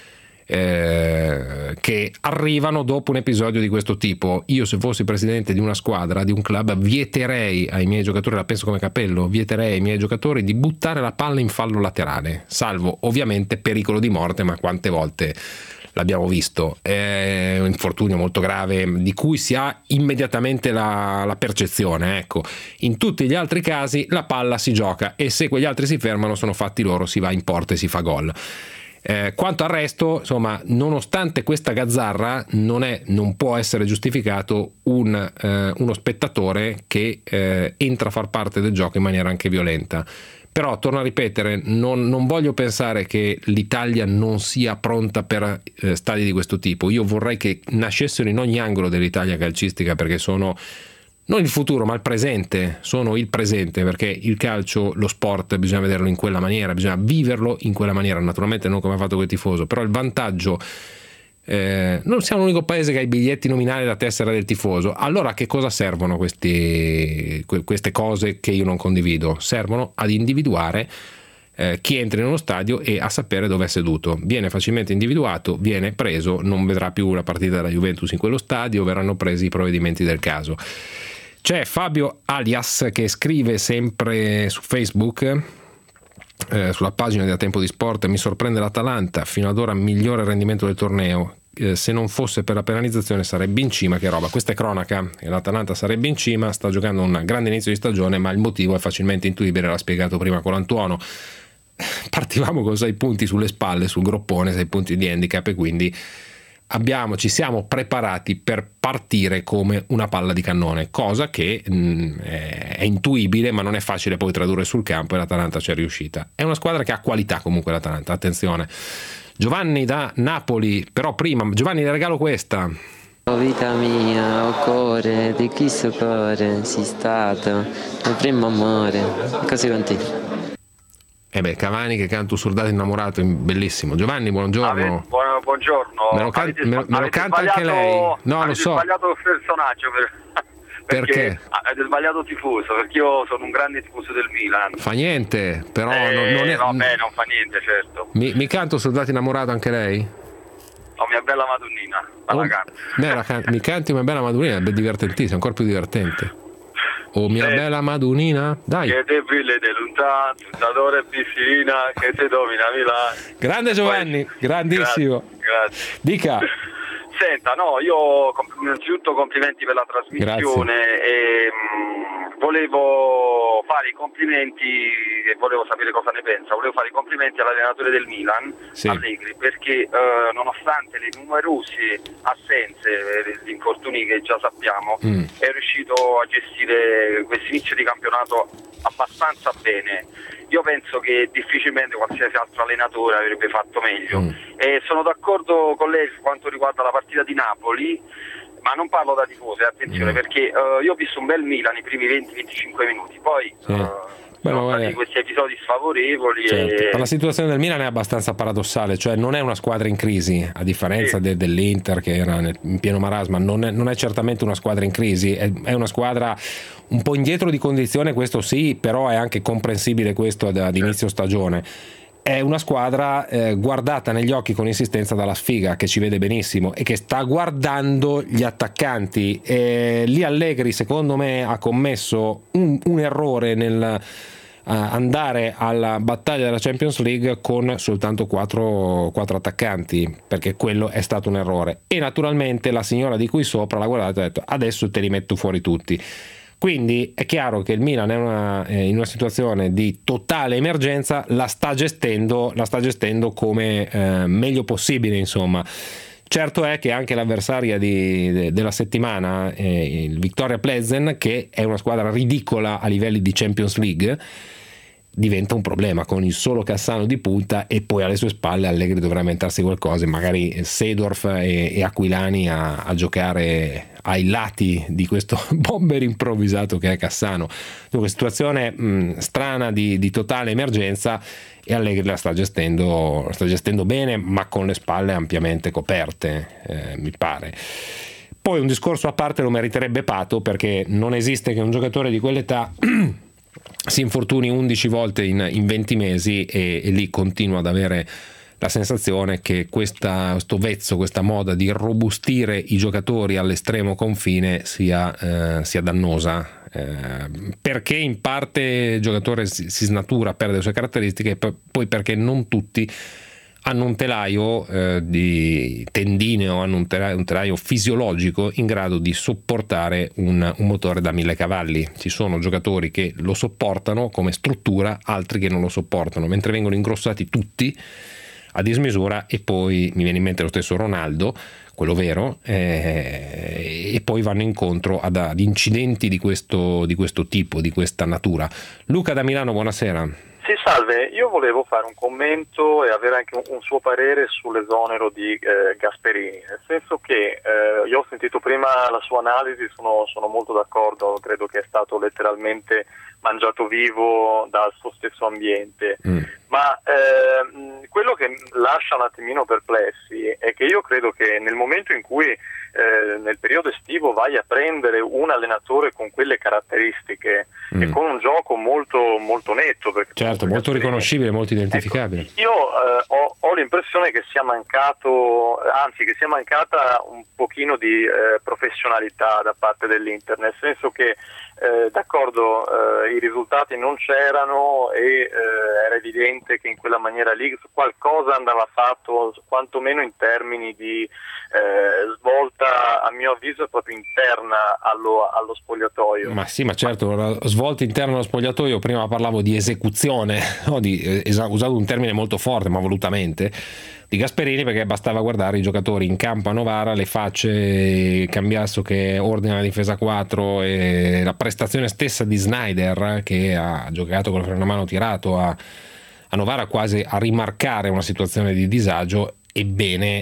che arrivano dopo un episodio di questo tipo. Io, se fossi presidente di una squadra, di un club, vieterei ai miei giocatori, la penso come Capello, vieterei ai miei giocatori di buttare la palla in fallo laterale, salvo ovviamente pericolo di morte, ma quante volte l'abbiamo visto. È un infortunio molto grave di cui si ha immediatamente la percezione, ecco. In tutti gli altri casi la palla si gioca e se quegli altri si fermano, sono fatti loro, si va in porta e si fa gol. Quanto al resto, insomma, nonostante questa gazzarra, non può essere giustificato uno spettatore che entra a far parte del gioco in maniera anche violenta. Però, torno a ripetere, non voglio pensare che l'Italia non sia pronta per stadi di questo tipo. Io vorrei che nascessero in ogni angolo dell'Italia calcistica, perché sono non il futuro ma il presente, sono il presente, perché il calcio, lo sport, bisogna vederlo in quella maniera, bisogna viverlo in quella maniera, naturalmente non come ha fatto quel tifoso, però il vantaggio, non siamo l'unico paese che ha i biglietti nominali e la tessera del tifoso. Allora a che cosa servono queste cose che io non condivido? Servono ad individuare chi entra in uno stadio e a sapere dove è seduto. Viene facilmente individuato, viene preso, non vedrà più la partita della Juventus in quello stadio, verranno presi i provvedimenti del caso. C'è Fabio Alias che scrive sempre su Facebook, sulla pagina di A Tempo di Sport: mi sorprende l'Atalanta, fino ad ora migliore rendimento del torneo, se non fosse per la penalizzazione sarebbe in cima. Che roba, questa è cronaca, l'Atalanta sarebbe in cima, sta giocando un grande inizio di stagione, ma il motivo è facilmente intuibile, l'ha spiegato prima Colantuono. Partivamo con 6 punti sulle spalle, sul groppone, 6 punti di handicap, e quindi ci siamo preparati per partire come una palla di cannone, cosa che è intuibile, ma non è facile poi tradurre sul campo, e l'Atalanta ci è riuscita. È una squadra che ha qualità comunque, l'Atalanta, attenzione. Giovanni da Napoli, però prima Giovanni le regalo questa. Oh vita mia, oh cuore, di chi sto cuore sei stato, il primo amore, così continua. Cavani che canta un soldato innamorato, bellissimo. Giovanni, buongiorno. Buongiorno. Me lo canta anche lei? No, lo so. Avete sbagliato il personaggio perché? Avete sbagliato tifoso, perché io sono un grande tifoso del Milan. Fa niente, però non è. Vabbè, non fa niente, certo. Mi canta un soldato innamorato anche lei? Oh, mia bella Madonnina. Mi canti una bella Madonnina, è divertentissimo, ancora più divertente. Oh mia bella Madonnina, dai. Che te brille de lontano, tutta piscina, che te domina Milano. Grande Giovanni, grandissimo. Grazie. Dica. Senta, io innanzitutto complimenti per la trasmissione. E volevo fare i complimenti e volevo sapere cosa ne pensa. Volevo fare i complimenti all'allenatore del Milan, Allegri, perché nonostante le numerose assenze, gli infortuni che già sappiamo, è riuscito a gestire questo inizio di campionato abbastanza bene. Io penso che difficilmente qualsiasi altro allenatore avrebbe fatto meglio. E sono d'accordo con lei su quanto riguarda la partita di Napoli, ma non parlo da tifoso, attenzione, perché io ho visto un bel Milan i primi 20-25 minuti, poi sono stati questi episodi sfavorevoli. Certo. La situazione del Milan è abbastanza paradossale, cioè non è una squadra in crisi, a differenza dell'Inter che era in pieno marasma, non è certamente una squadra in crisi, è una squadra un po' indietro di condizione, questo sì, però è anche comprensibile questo ad inizio stagione. È una squadra guardata negli occhi con insistenza dalla sfiga, che ci vede benissimo e che sta guardando gli attaccanti. Lì Allegri, secondo me, ha commesso un errore nel andare alla battaglia della Champions League con soltanto 4 attaccanti, perché quello è stato un errore. E naturalmente la signora di cui sopra l'ha guardato e ha detto: adesso te li metto fuori tutti. Quindi è chiaro che il Milan è in una situazione di totale emergenza, la sta gestendo come meglio possibile, insomma. Certo è che anche l'avversaria della settimana, il Viktoria Plzeň, che è una squadra ridicola a livelli di Champions League, diventa un problema con il solo Cassano di punta e poi alle sue spalle Allegri dovrà inventarsi qualcosa, magari Seedorf e Aquilani a giocare ai lati di questo bomber improvvisato che è Cassano. Dunque situazione strana di totale emergenza, e Allegri la sta gestendo bene, ma con le spalle ampiamente coperte, mi pare. Poi un discorso a parte lo meriterebbe Pato, perché non esiste che un giocatore di quell'età si infortuni 11 volte in 20 mesi e lì continua ad avere la sensazione che questo vezzo, questa moda di robustire i giocatori all'estremo confine sia dannosa, perché in parte il giocatore si snatura, perde le sue caratteristiche, e poi perché non tutti hanno un telaio di tendine o hanno un telaio fisiologico in grado di sopportare un motore da 1000 cavalli. Ci sono giocatori che lo sopportano come struttura, altri che non lo sopportano, mentre vengono ingrossati tutti a dismisura. E poi mi viene in mente lo stesso Ronaldo, quello vero, e poi vanno incontro ad incidenti di questo tipo, di questa natura. Luca da Milano, buonasera. Sì, salve, io volevo fare un commento e avere anche un suo parere sull'esonero di Gasperini, nel senso che io ho sentito prima la sua analisi, sono molto d'accordo, credo che è stato letteralmente mangiato vivo dal suo stesso ambiente, ma quello che lascia un attimino perplessi è che io credo che nel momento in cui nel periodo estivo vai a prendere un allenatore con quelle caratteristiche e con un gioco molto, molto netto, perché certo, molto riconoscibile, molto identificabile. Ecco, io ho l'impressione che sia mancato, anzi che sia mancata un pochino di professionalità da parte dell'Inter, nel senso che d'accordo, i risultati non c'erano e era evidente che in quella maniera lì qualcosa andava fatto, quantomeno in termini di svolta, a mio avviso, proprio interna allo spogliatoio. Ma sì, ma certo, la svolta interna allo spogliatoio, prima parlavo di esecuzione, no? Usato un termine molto forte, ma volutamente, di Gasperini, perché bastava guardare i giocatori in campo a Novara, le facce, Cambiasso che ordina la difesa 4 e la prestazione stessa di Sneijder, che ha giocato con il freno a mano tirato a Novara, quasi a rimarcare una situazione di disagio. Ebbene,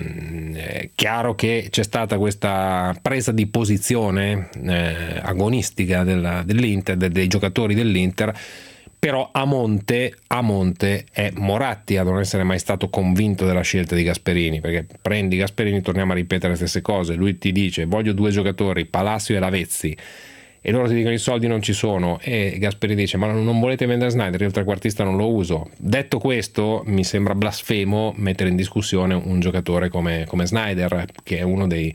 è chiaro che c'è stata questa presa di posizione agonistica dell'Inter, dei giocatori dell'Inter, però a monte è Moratti a non essere mai stato convinto della scelta di Gasperini, perché prendi Gasperini, torniamo a ripetere le stesse cose, lui ti dice voglio 2 giocatori, Palacio e Lavezzi, e loro ti dicono i soldi non ci sono, e Gasperini dice ma non volete vendere Sneijder, io il trequartista non lo uso. Detto questo, mi sembra blasfemo mettere in discussione un giocatore come Sneijder, che è uno dei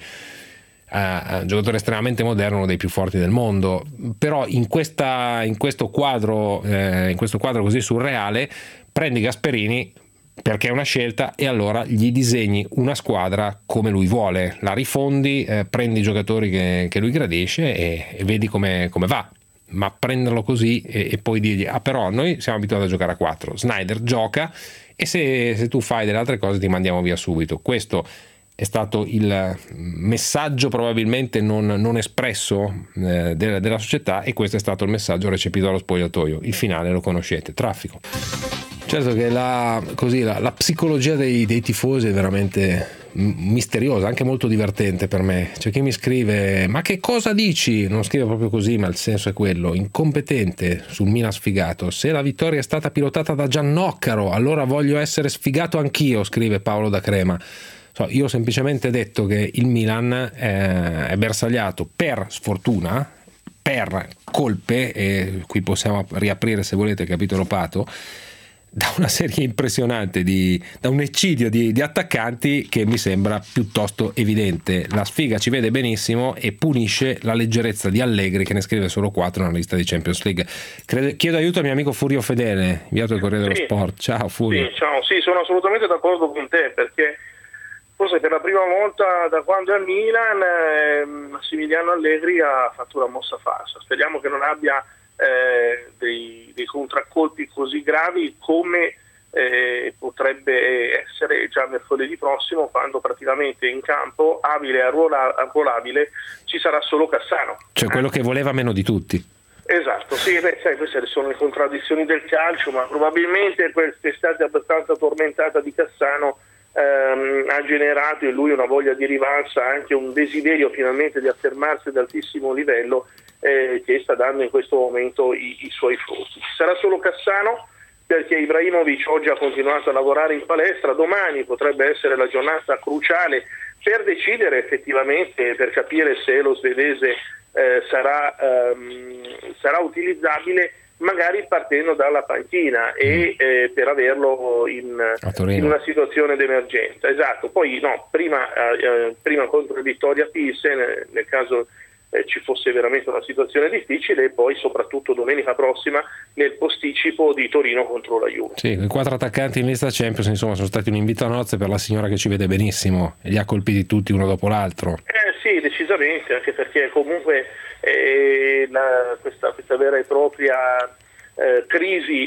giocatore estremamente moderno, uno dei più forti del mondo. Però in questo quadro così surreale prendi Gasperini perché è una scelta, e allora gli disegni una squadra come lui vuole, la rifondi, prendi i giocatori che lui gradisce e vedi come va. Ma prenderlo così e poi dirgli però noi siamo abituati a giocare a 4, Sneijder gioca, e se tu fai delle altre cose ti mandiamo via subito. Questo è stato il messaggio probabilmente non espresso della società, e questo è stato il messaggio recepito dallo spogliatoio. Il finale lo conoscete, traffico. Certo che la psicologia dei tifosi è veramente misteriosa, anche molto divertente per me. C'è chi mi scrive ma che cosa dici? Non scrive proprio così, ma il senso è quello: incompetente sul Milan sfigato. Se la vittoria è stata pilotata da Giannoccaro, allora voglio essere sfigato anch'io, scrive Paolo da Crema. Io ho semplicemente detto che il Milan è bersagliato per sfortuna, per colpe, e qui possiamo riaprire se volete il capitolo Pato, da una serie impressionante da un eccidio di attaccanti che mi sembra piuttosto evidente. La sfiga ci vede benissimo e punisce la leggerezza di Allegri, che ne scrive solo 4 nella lista di Champions League. Chiedo aiuto al mio amico Furio Fedele, inviato del Corriere dello Sport. Ciao Furio. Sì, ciao. Sì, sono assolutamente d'accordo con te, perché forse per la prima volta da quando è a Milan Massimiliano Allegri ha fatto una mossa falsa. Speriamo che non abbia dei contraccolpi così gravi come potrebbe essere già mercoledì prossimo, quando praticamente in campo, abile e arruolabile, ci sarà solo Cassano. Cioè quello che voleva meno di tutti. Esatto, Esatto, sì, sai, queste sono le contraddizioni del calcio, ma probabilmente quest'estate abbastanza tormentata di Cassano ha generato in lui una voglia di rivalsa, anche un desiderio finalmente di affermarsi ad altissimo livello, che sta dando in questo momento i suoi frutti. Sarà solo Cassano, perché Ibrahimovic oggi ha continuato a lavorare in palestra, domani potrebbe essere la giornata cruciale per decidere effettivamente, per capire se lo svedese sarà utilizzabile, magari partendo dalla panchina e per averlo in una situazione d'emergenza. Esatto, poi no, prima contro il Vittoria Pilsen, nel caso ci fosse veramente una situazione difficile, e poi soprattutto domenica prossima nel posticipo di Torino contro la Juve. Sì, i 4 attaccanti in lista Champions, insomma, sono stati un invito a nozze per la signora che ci vede benissimo e li ha colpiti tutti uno dopo l'altro. Sì, decisamente, anche perché comunque questa vera e propria crisi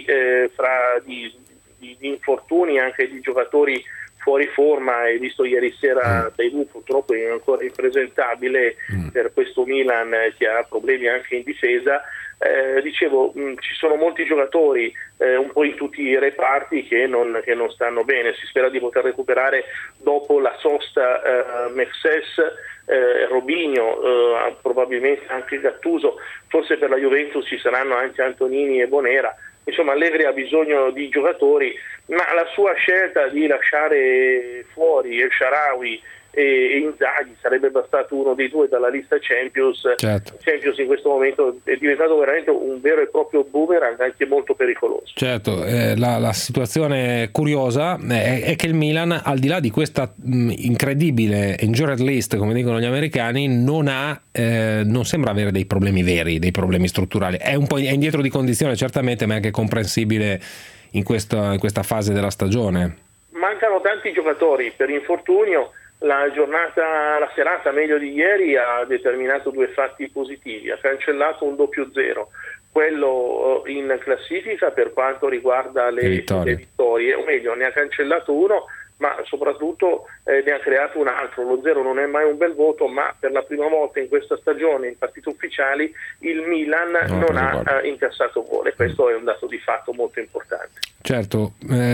di infortuni anche di giocatori fuori forma, e visto ieri sera Beirut purtroppo è ancora impresentabile per questo Milan che ha problemi anche in difesa. Dicevo, ci sono molti giocatori un po' in tutti i reparti che non stanno bene. Si spera di poter recuperare dopo la sosta Mexes, Robinho, probabilmente anche Gattuso, forse per la Juventus ci saranno anche Antonini e Bonera. Insomma, Allegri ha bisogno di giocatori, ma la sua scelta di lasciare fuori El Shaarawy e Inzaghi, sarebbe bastato uno dei due dalla lista Champions. Certo. Champions in questo momento è diventato veramente un vero e proprio boomerang, anche molto pericoloso. Certo, la situazione curiosa è che il Milan, al di là di questa incredibile injured list, come dicono gli americani, non sembra avere dei problemi veri, dei problemi strutturali. È indietro di condizione certamente, ma è anche comprensibile in questa fase della stagione. Mancano tanti giocatori per infortunio. La serata meglio di ieri ha determinato 2 fatti positivi: ha cancellato un 2-0, quello in classifica per quanto riguarda le vittorie, o meglio ne ha cancellato uno, ma soprattutto ne ha creato un altro. Lo 0 non è mai un bel voto, ma per la prima volta in questa stagione in partite ufficiali il Milan non ha incassato gol, e questo è un dato di fatto molto importante. Certo,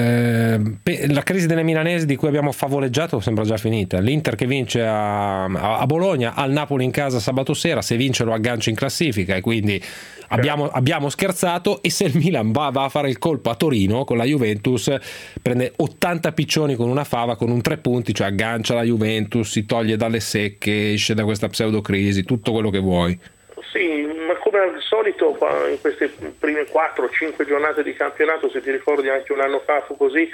la crisi delle milanesi di cui abbiamo favoleggiato sembra già finita. L'Inter che vince a Bologna, al Napoli in casa sabato sera, se vince lo aggancia in classifica, e quindi abbiamo scherzato. E se il Milan va a fare il colpo a Torino con la Juventus, prende 80 piccioni con una fava, con un 3 punti, cioè aggancia la Juventus, si toglie dalle secche, esce da questa pseudocrisi, tutto quello che vuoi. Sì, ma come al solito in queste prime 4-5 giornate di campionato, se ti ricordi anche un anno fa fu così,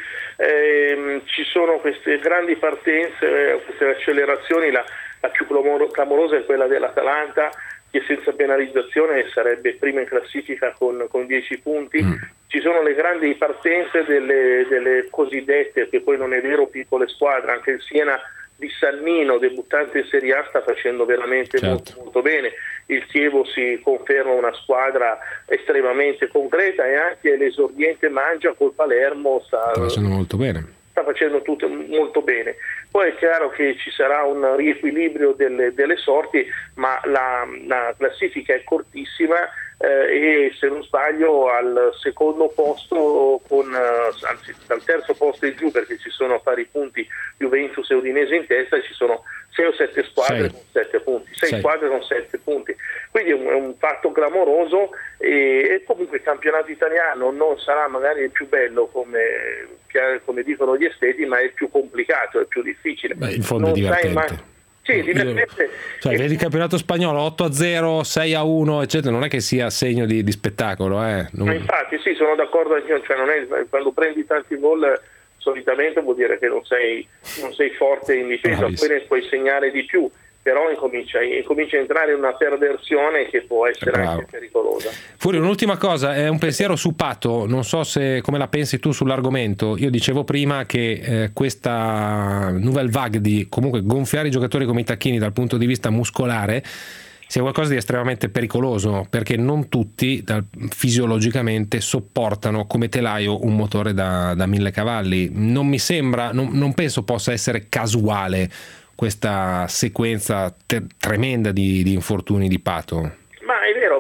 ci sono queste grandi partenze, queste accelerazioni. La più clamorosa è quella dell'Atalanta, che senza penalizzazione sarebbe prima in classifica con 10 punti. Ci sono le grandi partenze delle cosiddette, che poi non è vero, piccole squadre. Anche il Siena di Sannino, debuttante in Serie A, sta facendo veramente molto, molto bene. Il Chievo si conferma una squadra estremamente concreta, e anche l'esordiente Mangia col Palermo sta facendo molto bene. Sta facendo tutto molto bene. Poi è chiaro che ci sarà un riequilibrio delle sorti, ma la classifica è cortissima, e se non sbaglio al secondo posto, anzi dal terzo posto in giù, perché ci sono a pari punti Juventus e Udinese in testa, e ci sono 6 o 7 squadre con 7 punti, 6 squadre con 7 punti, quindi è un fatto clamoroso. E comunque il campionato italiano non sarà magari il più bello come dicono gli esteti, ma è il più complicato, è il più difficile. In fondo è divertente. Sì, divertente. Cioè, vedi il campionato spagnolo 8-0, 6-1, eccetera, non è che sia segno di spettacolo, Ma infatti sì, sono d'accordo anch'io, cioè non è, quando prendi tanti gol solitamente vuol dire che non sei forte in difesa, poi ne puoi segnare di più, però incomincia a entrare in una perversione che può essere anche pericolosa. Fuori, un'ultima cosa, è un pensiero su Pato, non so come la pensi tu sull'argomento. Io dicevo prima che questa nouvelle vague di comunque gonfiare i giocatori come i tacchini dal punto di vista muscolare sia qualcosa di estremamente pericoloso, perché non tutti fisiologicamente sopportano come telaio un motore da 1000 cavalli. Non mi sembra, non penso possa essere casuale questa sequenza tremenda di infortuni di Pato. Ma è vero,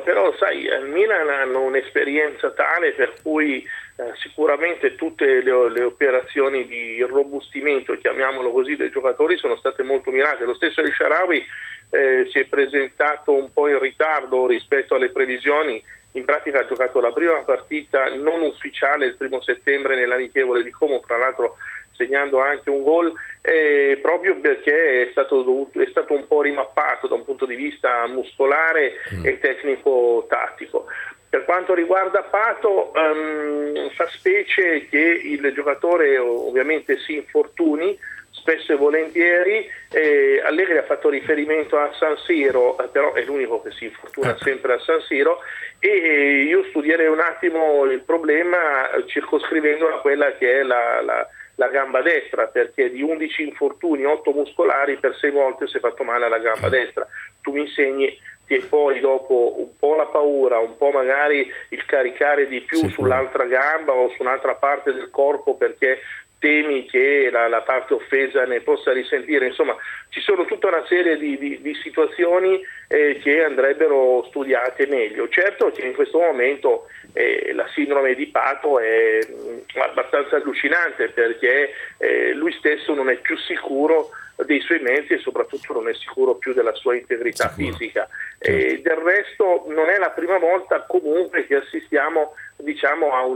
però sai, al Milan hanno un'esperienza tale per cui sicuramente tutte le operazioni di irrobustimento, chiamiamolo così, dei giocatori sono state molto mirate. Lo stesso El Shaarawy si è presentato un po' in ritardo rispetto alle previsioni. In pratica ha giocato la prima partita non ufficiale il 1 settembre nell'amichevole di Como, tra l'altro segnando anche un gol, proprio perché è stato un po' rimappato da un punto di vista muscolare e tecnico-tattico. Per quanto riguarda Pato, fa specie che il giocatore ovviamente si infortuni spesso e volentieri. Allegri ha fatto riferimento a San Siro, però è l'unico che si infortuna sempre a San Siro, e io studierei un attimo il problema circoscrivendolo a quella che è la gamba destra, perché di 11 infortuni, 8 muscolari, per 6 volte si è fatto male alla gamba destra. Tu mi insegni che poi dopo un po' la paura, un po' magari il caricare di più sull'altra gamba o su un'altra parte del corpo perché temi che la parte offesa ne possa risentire. Insomma, ci sono tutta una serie di situazioni che andrebbero studiate meglio. Certo che in questo momento la sindrome di Pato è abbastanza allucinante, perché lui stesso non è più sicuro dei suoi mezzi e soprattutto non è sicuro più della sua integrità fisica. Del resto non è la prima volta comunque che assistiamo, diciamo, a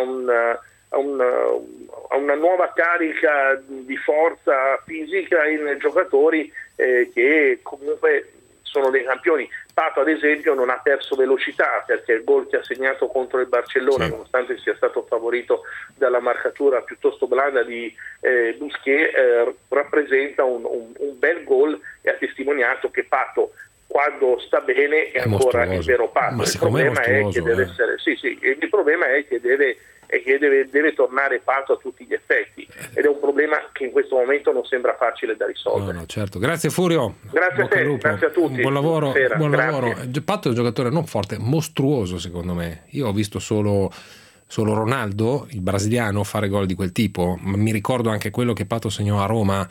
una nuova carica di forza fisica in giocatori che comunque sono dei campioni. Pato ad esempio non ha perso velocità, perché il gol che ha segnato contro il Barcellona, nonostante sia stato favorito dalla marcatura piuttosto blanda di Busquets, rappresenta un bel gol e ha testimoniato che Pato, quando sta bene, è ancora il vero Pato. Il problema è che deve essere il problema è che deve tornare Pato a tutti gli effetti, ed è un problema che in questo momento non sembra facile da risolvere. No, certo. Grazie Furio. Grazie a te, grazie a tutti. Buon lavoro. Buon lavoro. Pato è un giocatore non forte, mostruoso secondo me. Io ho visto solo Ronaldo, il brasiliano, fare gol di quel tipo, ma mi ricordo anche quello che Pato segnò a Roma,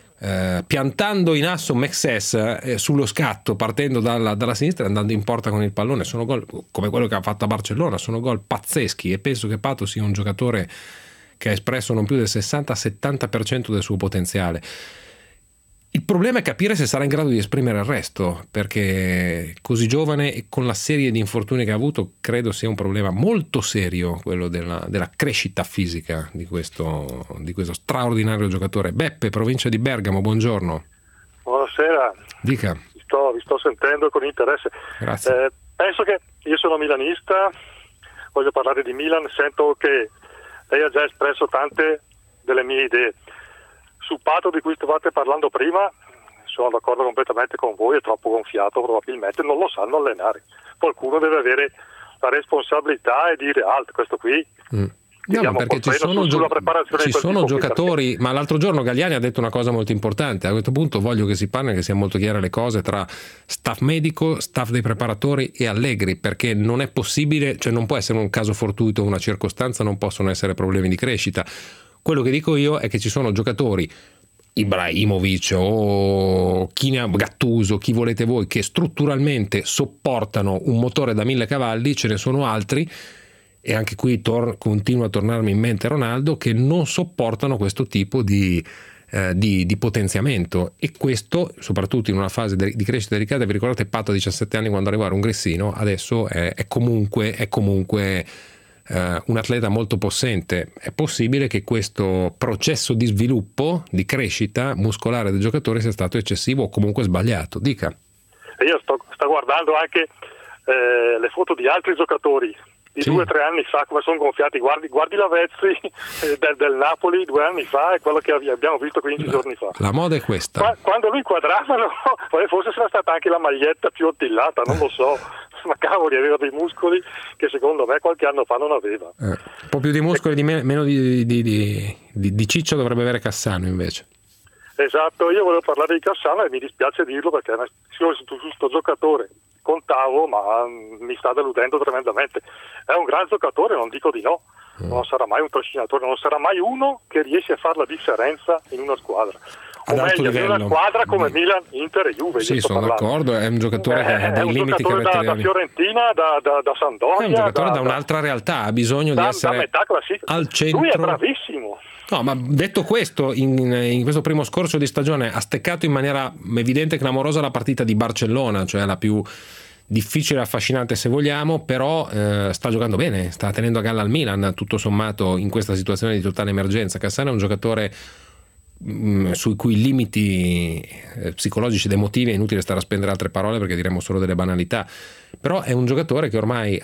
piantando in asso Mexes sullo scatto, partendo dalla sinistra e andando in porta con il pallone. Sono gol come quello che ha fatto a Barcellona, sono gol pazzeschi, e penso che Pato sia un giocatore che ha espresso non più del 60-70% del suo potenziale. Il problema è capire se sarà in grado di esprimere il resto, perché così giovane e con la serie di infortuni che ha avuto, credo sia un problema molto serio quello della crescita fisica di questo straordinario giocatore. Beppe, provincia di Bergamo, buongiorno. Buonasera. Dica. Vi sto sentendo con interesse. Grazie. Penso che io sono milanista, voglio parlare di Milan, sento che lei ha già espresso tante delle mie idee. Sul Pato di cui stavate parlando prima sono d'accordo completamente con voi, è troppo gonfiato probabilmente, non lo sanno allenare. Qualcuno deve avere la responsabilità e dire alto, questo qui no, perché ci sono giocatori, perché... ma l'altro giorno Galliani ha detto una cosa molto importante. A questo punto voglio che si parli, che siano molto chiare le cose tra staff medico, staff dei preparatori e Allegri, perché non è possibile, cioè non può essere un caso fortuito, una circostanza, non possono essere problemi di crescita. Quello che dico io è che ci sono giocatori, Ibrahimovic o Gattuso, chi volete voi, che strutturalmente sopportano un motore da 1000 cavalli, ce ne sono altri, e anche qui continua a tornarmi in mente Ronaldo, che non sopportano questo tipo di potenziamento, e questo soprattutto in una fase di crescita delicata. Vi ricordate Pato a 17 anni quando arrivò a un Grissino? Adesso è comunque un atleta molto possente. È possibile che questo processo di sviluppo, di crescita muscolare del giocatore sia stato eccessivo o comunque sbagliato. Dica. Io sto guardando anche le foto di altri giocatori di 2 o 3 anni fa, come sono gonfiati. Guardi Lavezzi del Napoli 2 anni fa e quello che abbiamo visto 15 giorni fa. La moda è questa. Quando lui quadravano, forse sarà stata anche la maglietta più attillata, non lo so. Ma cavoli, aveva dei muscoli che secondo me qualche anno fa non aveva. Un po' più di muscoli, meno di ciccio dovrebbe avere Cassano invece. Esatto, io volevo parlare di Cassano e mi dispiace dirlo, perché su questo giocatore contavo, ma mi sta deludendo tremendamente. È un gran giocatore, non dico di no, non sarà mai un trascinatore, non sarà mai uno che riesce a fare la differenza in una squadra. ad alto meglio, di una livello. squadra come Milan, Inter e Juve. Sì, sono d'accordo, è un giocatore che ha dei limiti caratteriali. Da Fiorentina, da Sampdoria. È un giocatore da un'altra realtà, ha bisogno di essere metà classifica. al centro. Lui è bravissimo. No, ma detto questo, in questo primo scorcio di stagione ha steccato in maniera evidente e clamorosa la partita di Barcellona, cioè la più difficile e affascinante se vogliamo, però sta giocando bene, sta tenendo a galla al Milan tutto sommato in questa situazione di totale emergenza. Cassano è un giocatore sui cui limiti psicologici ed emotivi è inutile stare a spendere altre parole perché diremmo solo delle banalità, però è un giocatore che ormai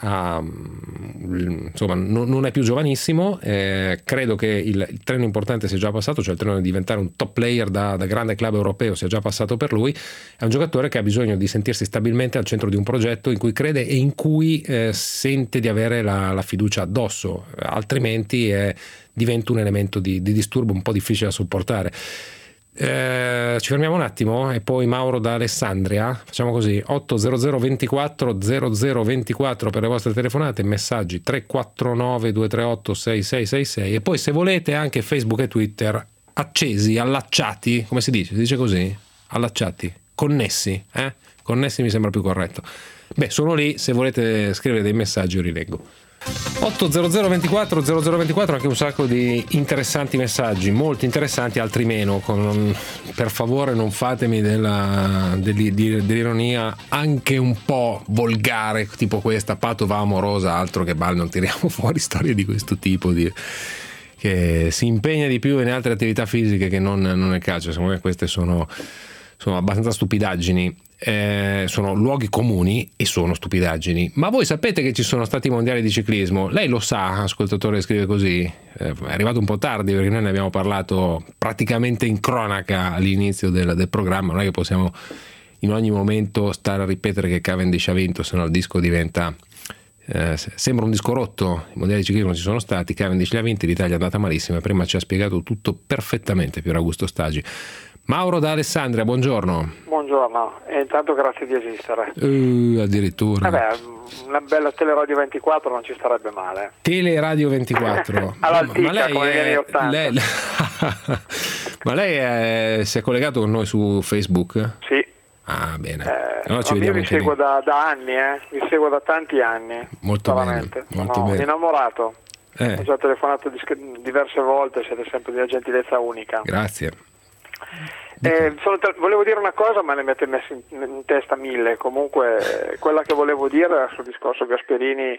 insomma non è più giovanissimo, credo che il treno importante sia già passato, cioè il treno di diventare un top player da grande club europeo sia già passato per lui. È un giocatore che ha bisogno di sentirsi stabilmente al centro di un progetto in cui crede e in cui sente di avere la fiducia addosso, altrimenti diventa un elemento di disturbo un po' difficile da sopportare. Ci fermiamo un attimo e poi Mauro da Alessandria, facciamo così: 800 24 0024 per le vostre telefonate, messaggi 349 238 6666 e poi se volete anche Facebook e Twitter accesi, allacciati, come si dice? Si dice così? Allacciati, connessi, connessi mi sembra più corretto. Beh, sono lì, se volete scrivere dei messaggi io li leggo. 800 24 0024, anche un sacco di interessanti messaggi, molti interessanti, altri meno. Per favore non fatemi dell'ironia anche un po' volgare, tipo questa: Pato va amorosa, altro che bal, non tiriamo fuori storie di questo tipo, che si impegna di più in altre attività fisiche che non nel calcio. Secondo me queste sono abbastanza stupidaggini. Sono luoghi comuni e sono stupidaggini. Ma voi sapete che ci sono stati i mondiali di ciclismo? Lei lo sa, ascoltatore, scrive così. È arrivato un po' tardi perché noi ne abbiamo parlato praticamente in cronaca all'inizio del programma. Non è che possiamo in ogni momento stare a ripetere che Cavendish ha vinto, se no il disco diventa sembra un disco rotto. I mondiali di ciclismo ci sono stati, Cavendish li ha vinti, l'Italia è andata malissimo e prima ci ha spiegato tutto perfettamente Pier Augusto Stagi. Mauro da Alessandria, buongiorno. Buongiorno, e intanto grazie di esistere. Addirittura. Una bella Teleradio 24 non ci starebbe male. Teleradio 24. All'antica, come negli anni 80. Ma lei si è collegato con noi su Facebook? Sì. Ah, bene. Allora ci io vediamo vi seguo da anni, vi seguo da tanti anni. Molto bene. Molto Sono bene. innamorato. Ho già telefonato diverse volte, siete sempre di una gentilezza unica. Grazie. Volevo dire una cosa, ma ne avete messo in testa mille. Comunque, quella che volevo dire era sul discorso Gasperini.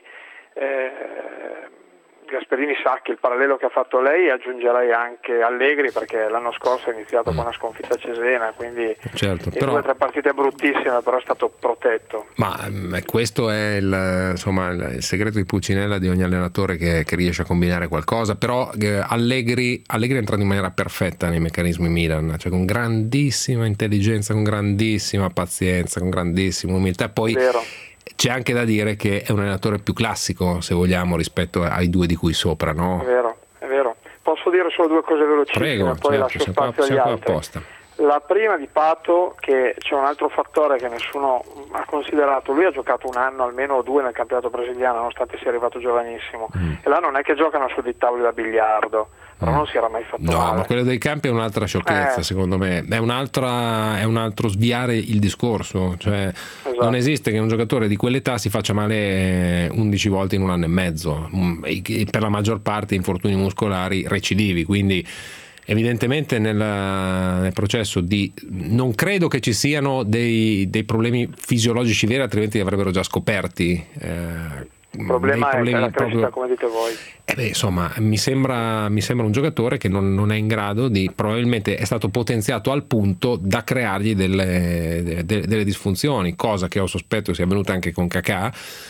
Gasperini Sacchi, il parallelo che ha fatto lei, aggiungerei anche Allegri, perché l'anno scorso ha iniziato con una sconfitta a Cesena, quindi certo, in 2 o 3 partite bruttissime, però è stato protetto. Ma questo è il segreto di Pulcinella, di ogni allenatore che riesce a combinare qualcosa. Però Allegri è entrato in maniera perfetta nei meccanismi Milan, cioè con grandissima intelligenza, con grandissima pazienza, con grandissima umiltà. Poi vero. C'è anche da dire che è un allenatore più classico, se vogliamo, rispetto ai due di cui sopra, no? È vero. Posso dire solo 2 cose velocissime, prego, poi certo, lascio spazio agli altri. Apposta. La prima di Pato, che c'è un altro fattore che nessuno ha considerato. Lui ha giocato un anno, almeno o 2, nel campionato brasiliano, nonostante sia arrivato giovanissimo. E là non è che giocano su dei tavoli da biliardo, però non si era mai fatto male. No, ma quello dei campi è un'altra sciocchezza, secondo me. È un altro sviare il discorso. Cioè, non esiste che un giocatore di quell'età si faccia male 11 volte in un anno e mezzo. E per la maggior parte infortuni muscolari recidivi, quindi evidentemente nel processo non credo che ci siano dei problemi fisiologici veri, altrimenti li avrebbero già scoperti. Il problema è la crescita, come dite voi. Insomma, mi sembra un giocatore che non è in grado probabilmente è stato potenziato al punto da creargli delle disfunzioni, cosa che ho sospetto sia avvenuta anche con Kakà.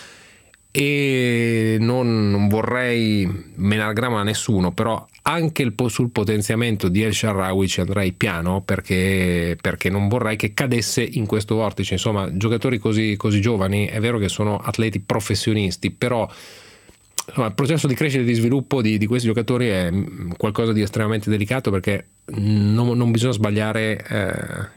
E non vorrei menare grama a nessuno, però anche sul potenziamento di El Shaarawy ci andrei piano, perché non vorrei che cadesse in questo vortice. Insomma, giocatori così giovani, è vero che sono atleti professionisti, però insomma, il processo di crescita e di sviluppo di questi giocatori è qualcosa di estremamente delicato, perché non bisogna sbagliare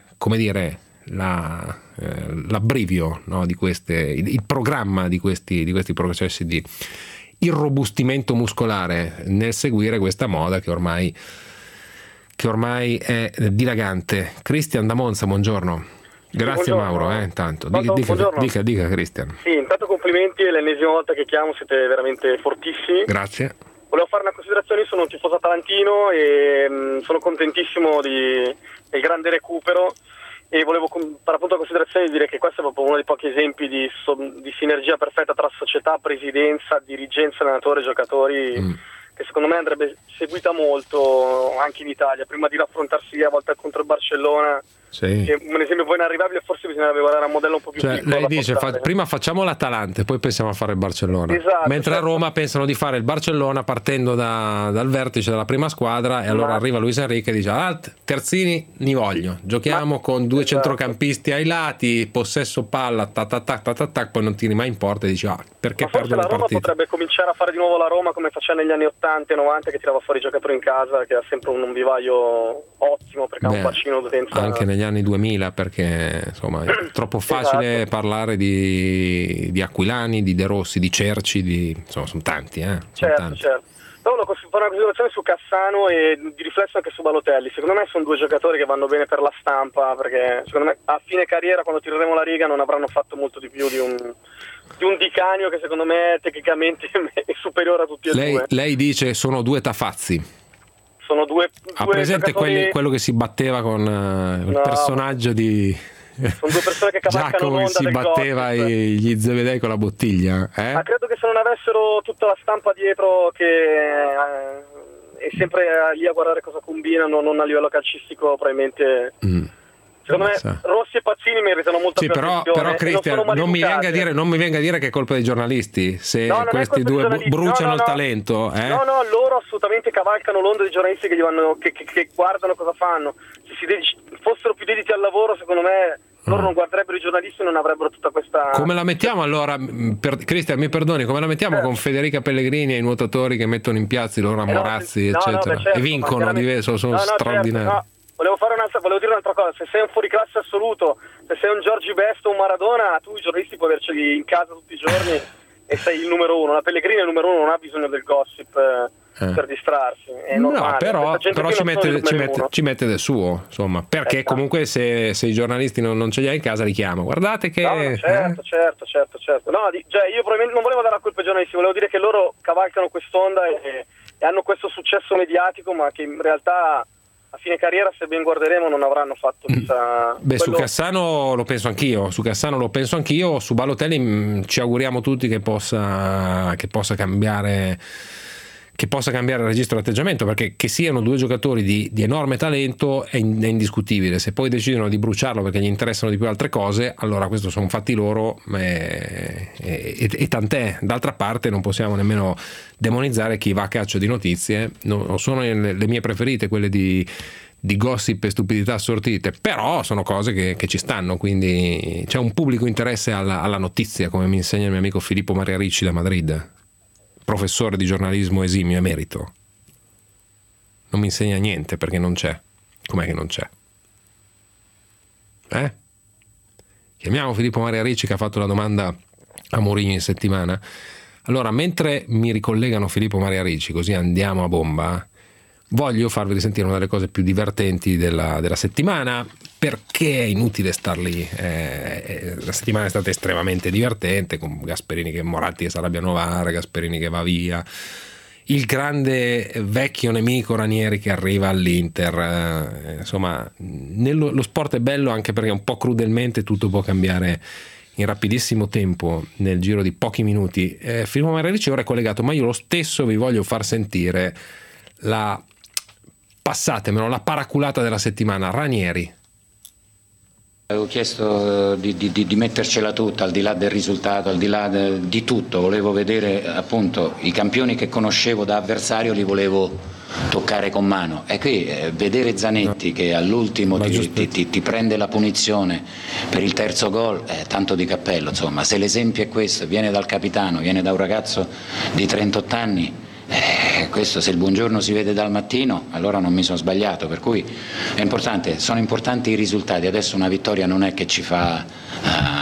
l'abbrivio, no, il programma di questi processi di irrobustimento muscolare nel seguire questa moda che ormai che ormai è dilagante. Cristian da Monza, buongiorno. Grazie buongiorno. Mauro, intanto. Buongiorno. Dica Cristian. Sì, intanto complimenti, è l'ennesima volta che chiamo, siete veramente fortissimi. Grazie. Volevo fare una considerazione, sono un tifoso atalantino e sono contentissimo del grande recupero e volevo fare appunto la considerazione di dire che questo è proprio uno dei pochi esempi di sinergia perfetta tra società, presidenza, dirigenza, allenatore, giocatori, che secondo me andrebbe seguita molto anche in Italia, prima di raffrontarsi a volte contro il Barcellona. Sì. Che un esempio poi inarrivabile, forse bisognerebbe guardare un modello un po' più piccolo. Lei dice prima facciamo l'Atalanta e poi pensiamo a fare il Barcellona, esatto, mentre a Roma pensano di fare il Barcellona partendo dal vertice della prima squadra e allora arriva Luis Enrique e dice terzini ni voglio, giochiamo con due centrocampisti ai lati, possesso palla, poi non tiri mai in porta e dici perché perdo le la Roma partite. Potrebbe cominciare a fare di nuovo la Roma come faceva negli anni 80 e 90, che tirava fuori i giocatori in casa, che ha sempre un vivaio ottimo perché ha un bacino d'utenza anche negli anni 2000, perché insomma è troppo facile parlare di Aquilani, di De Rossi, di Cerci, insomma sono tanti, certo. Però volevo fare una considerazione su Cassano e di riflesso anche su Balotelli. Secondo me sono due giocatori che vanno bene per la stampa, perché secondo me a fine carriera, quando tireremo la riga, non avranno fatto molto di più di un Di Canio, che secondo me tecnicamente è superiore a tutti e due. Lei dice sono due tafazzi. Sono due ha presente giocatori... quello che si batteva con il personaggio di sono due persone che Giacomo che si batteva gli Zebedei con la bottiglia, Ma credo che se non avessero tutta la stampa dietro che è sempre lì a guardare cosa combinano, non a livello calcistico, probabilmente secondo me Rossi e Pazzini meritano molto più attenzione. Però Cristian, non mi venga a dire che è colpa dei giornalisti se questi due bruciano il talento. No, loro assolutamente cavalcano l'onda dei giornalisti che guardano cosa fanno. Se fossero più dediti al lavoro, secondo me loro non guarderebbero i giornalisti e non avrebbero tutta questa... Come la mettiamo allora, Cristian mi perdoni, come la mettiamo con Federica Pellegrini e i nuotatori che mettono in piazza i loro Amorazzi eccetera, e vincono sono straordinari. Certo, volevo dire un'altra cosa: se sei un fuoriclasse assoluto, se sei un Giorgi Best o un Maradona, tu i giornalisti puoi averceli in casa tutti i giorni e sei il numero uno. La Pellegrini è il numero uno, non ha bisogno del gossip per distrarsi, è normale. Però ci mette del suo, insomma, perché comunque se i giornalisti non ce li ha in casa li chiama, guardate che certo. Io probabilmente non volevo dare la colpa ai giornalisti, volevo dire che loro cavalcano quest'onda e hanno questo successo mediatico, ma che in realtà a fine carriera, se ben guarderemo, non avranno fatto su Cassano lo penso anch'io, su Balotelli ci auguriamo tutti che possa cambiare il registro d'atteggiamento, perché che siano due giocatori di enorme talento è indiscutibile. Se poi decidono di bruciarlo perché gli interessano di più altre cose, allora questo sono fatti loro e tant'è. D'altra parte non possiamo nemmeno demonizzare chi va a caccia di notizie, non sono le mie preferite quelle di gossip e stupidità assortite, però sono cose che ci stanno, quindi c'è un pubblico interesse alla notizia, come mi insegna il mio amico Filippo Maria Ricci da Madrid, professore di giornalismo esimio emerito. Non mi insegna niente perché non c'è. Com'è che non c'è? Chiamiamo Filippo Maria Ricci, che ha fatto la domanda a Mourinho in settimana. Allora, mentre mi ricollegano Filippo Maria Ricci, così andiamo a bomba, voglio farvi risentire una delle cose più divertenti della settimana, perché è inutile star lì. La settimana è stata estremamente divertente, con Gasperini che Moratti che si arrabbia a Novara, Gasperini che va via, il grande vecchio nemico Ranieri che arriva all'Inter. Insomma, lo sport è bello anche perché un po' crudelmente tutto può cambiare in rapidissimo tempo, nel giro di pochi minuti. Filippo Maria Ricci ora è collegato, ma io lo stesso vi voglio far sentire passatemelo, la paraculata della settimana. Ranieri. Avevo chiesto di mettercela tutta, al di là del risultato, al di là di tutto. Volevo vedere appunto i campioni che conoscevo da avversario, li volevo toccare con mano. E qui vedere Zanetti che all'ultimo ti prende la punizione per il terzo gol, tanto di cappello, insomma. Se l'esempio è questo, viene dal capitano, viene da un ragazzo di 38 anni, questo, se il buongiorno si vede dal mattino, allora non mi sono sbagliato. Per cui è importante, sono importanti i risultati. Adesso una vittoria non è che ci fa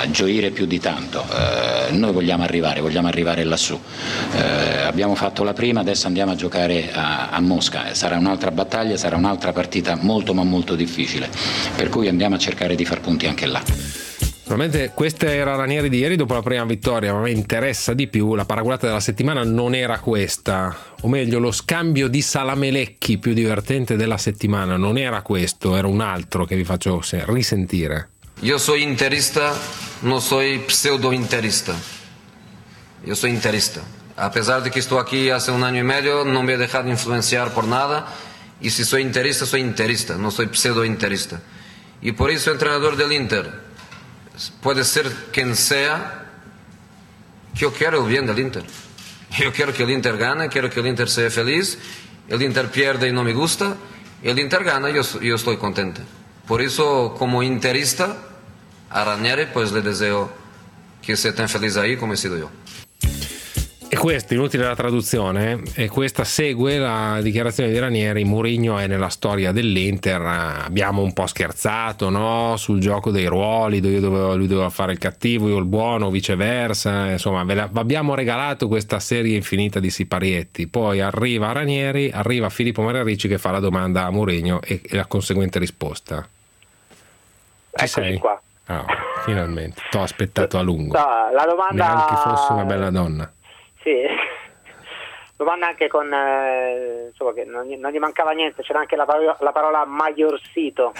gioire più di tanto. Noi vogliamo arrivare lassù. Abbiamo fatto la prima, adesso andiamo a giocare a Mosca, sarà un'altra battaglia, sarà un'altra partita molto ma molto difficile, per cui andiamo a cercare di far punti anche là. Probabilmente questa era Ranieri di ieri dopo la prima vittoria, ma a me interessa di più, la paraculata della settimana non era questa, o meglio lo scambio di salamelecchi più divertente della settimana non era questo, era un altro che vi faccio risentire. Io sono interista, non sono pseudo-interista. Yo soy interista. A pesar de que estoy aquí hace 1 año y medio, no me he dejado influenciar por nada. Y si soy interista, no soy pseudo-interista. Y por eso entrenador del Inter puede ser quien sea, que yo quiero el bien del Inter. Yo quiero que el Inter gane, quiero que el Inter sea feliz. El Inter pierde y no me gusta. El Inter gana, yo estoy contento. Por eso, como interista, a Ranieri pues le deseo que sea tan feliz ahí como he sido yo. E questo, inutile la traduzione, e questa segue la dichiarazione di Ranieri. Mourinho è nella storia dell'Inter, abbiamo un po' scherzato, no? Sul gioco dei ruoli, lui doveva fare il cattivo, io il buono, viceversa, insomma abbiamo regalato questa serie infinita di siparietti. Poi arriva Ranieri, arriva Filippo Maria Ricci che fa la domanda a Mourinho e la conseguente risposta. Ci sei? Qua. Oh, finalmente, t'ho aspettato a lungo. No, la domanda... Neanche fosse una bella donna. Sì, domanda anche con insomma, che non gli mancava niente, c'era anche la parola maiorsito,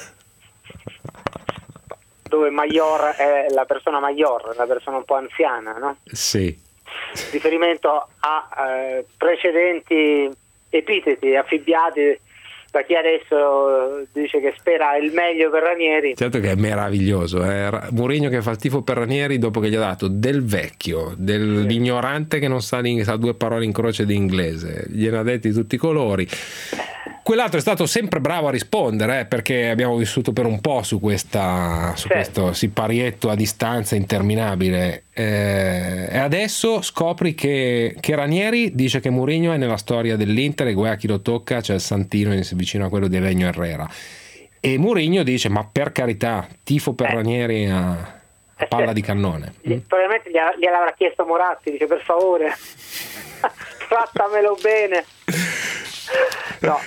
dove maior è la persona maior, la persona un po' anziana, no? Sì. Riferimento a precedenti epiteti affibbiati da chi adesso dice che spera il meglio per Ranieri. Certo che è meraviglioso, Mourinho che fa il tifo per Ranieri dopo che gli ha dato del vecchio, dell'ignorante che non sa 2 parole in croce di inglese, gliene ha detti tutti i colori. Quell'altro è stato sempre bravo a rispondere, perché abbiamo vissuto per un po' su questo siparietto a distanza interminabile, e adesso scopri che Ranieri dice che Mourinho è nella storia dell'Inter e guai a chi lo tocca, c'è il santino vicino a quello di Elenio Herrera, e Mourinho dice ma per carità, tifo per Ranieri a palla di cannone. Probabilmente gliel'avrà chiesto Moratti, dice per favore trattamelo bene. No,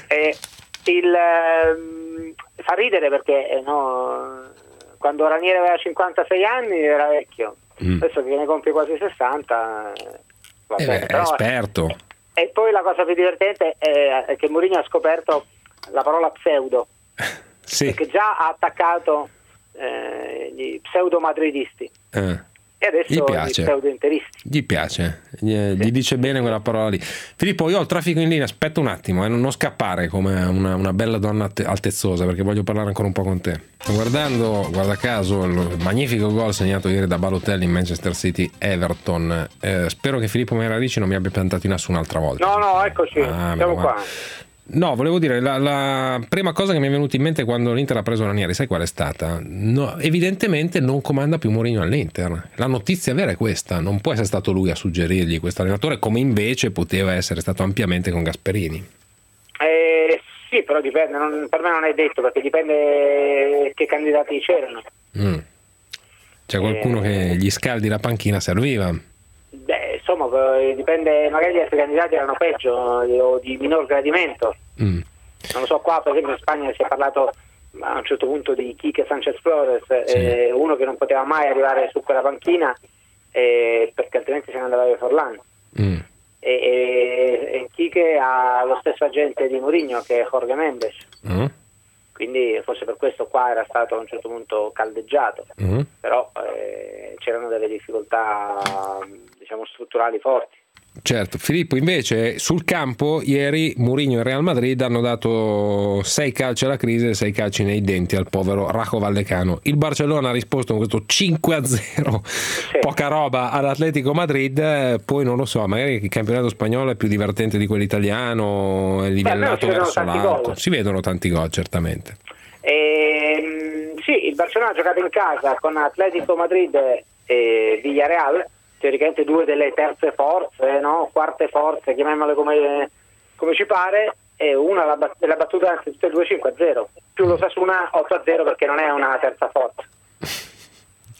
fa ridere perché quando Ranieri aveva 56 anni era vecchio, adesso che ne compie quasi 60 è esperto. E poi la cosa più divertente è che Mourinho ha scoperto la parola pseudo, sì. Perché già ha attaccato gli pseudo madridisti. E adesso gli piace. Gli pseudo-interisti. Gli piace, gli dice bene quella parola lì. Filippo, io ho il traffico in linea, aspetta un attimo, non scappare come una bella donna altezzosa, perché voglio parlare ancora un po' con te. Sto guardando, guarda caso, il magnifico gol segnato ieri da Balotelli in Manchester City Everton. Spero che Filippo Maria Ricci non mi abbia piantato in asso un'altra volta. No, eccoci, siamo qua. No, volevo dire, la prima cosa che mi è venuta in mente quando l'Inter ha preso Ranieri, sai qual è stata? No, evidentemente non comanda più Mourinho all'Inter. La notizia vera è questa, non può essere stato lui a suggerirgli questo allenatore, come invece poteva essere stato ampiamente con Gasperini. Sì, però dipende, per me non è detto, perché dipende che candidati c'erano. C'è qualcuno che gli scaldi la panchina, serviva? Insomma, dipende, magari gli altri candidati erano peggio o di minor gradimento. Non lo so, qua per esempio in Spagna si è parlato a un certo punto di Quique Sánchez Flores, sì. Uno che non poteva mai arrivare su quella panchina perché altrimenti se ne andava via Forlán. E Quique ha lo stesso agente di Mourinho che è Jorge Mendes. Quindi forse per questo qua era stato a un certo punto caldeggiato, però c'erano delle difficoltà diciamo strutturali forti. Certo. Filippo, invece sul campo ieri Mourinho e Real Madrid hanno dato 6 calci alla crisi e 6 calci nei denti al povero Rajo Vallecano. Il Barcellona ha risposto con questo 5-0, sì. Poca roba all'Atletico Madrid. Poi non lo so, magari il campionato spagnolo è più divertente di quello italiano, è livellato verso l'alto. Si vedono tanti gol, certamente. Sì, il Barcellona ha giocato in casa con Atletico Madrid e Villarreal, teoricamente 2 delle terze forze, no? Quarte forze, chiamiamole come ci pare, e una l'ha battuta anzi tutte e 2 5-0, più l'Osasuna 8-0 perché non è una terza forza.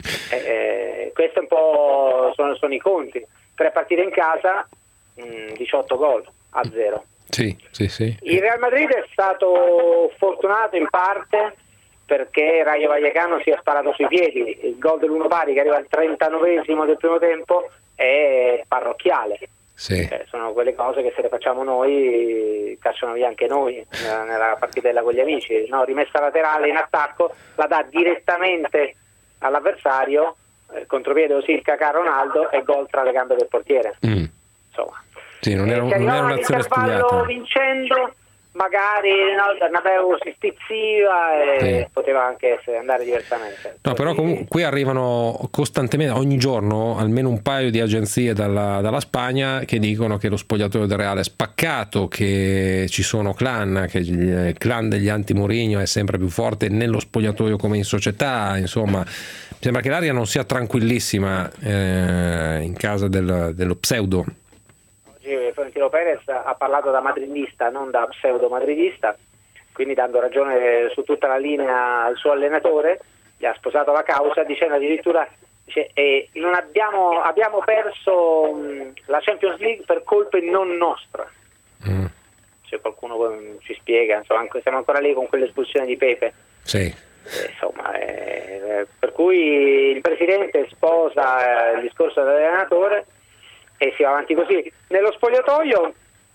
Questo è un po' sono i conti. 3 partite in casa, 18 gol a 0. Sì. Il Real Madrid è stato fortunato in parte perché Rayo Vallecano si è sparato sui piedi. Il gol dell'1 pari che arriva al 39esimo del primo tempo è parrocchiale. Sì. Sono quelle cose che se le facciamo noi cacciano via anche noi nella partitella con gli amici, no? Rimessa laterale in attacco, la dà direttamente all'avversario, contropiede così il cacà Ronaldo e gol tra le gambe del portiere. Insomma, sì, non era un'azione studiata. Vincendo magari Bernabeu si stizziva e poteva anche andare diversamente. No, però comunque qui arrivano costantemente, ogni giorno, almeno un paio di agenzie dalla Spagna che dicono che lo spogliatoio del Real è spaccato, che ci sono clan, che il clan degli anti-Mourinho è sempre più forte nello spogliatoio come in società. Insomma, sembra che l'aria non sia tranquillissima in casa dello pseudo. Florentino Perez ha parlato da madridista, non da pseudo madridista, quindi dando ragione su tutta la linea al suo allenatore, gli ha sposato la causa dicendo addirittura non abbiamo perso la Champions League per colpe non nostre. Se qualcuno ci spiega, insomma, siamo ancora lì con quell'espulsione di Pepe. Sì. Insomma, per cui il presidente sposa il discorso dell'allenatore e si va avanti così. Nello spogliatoio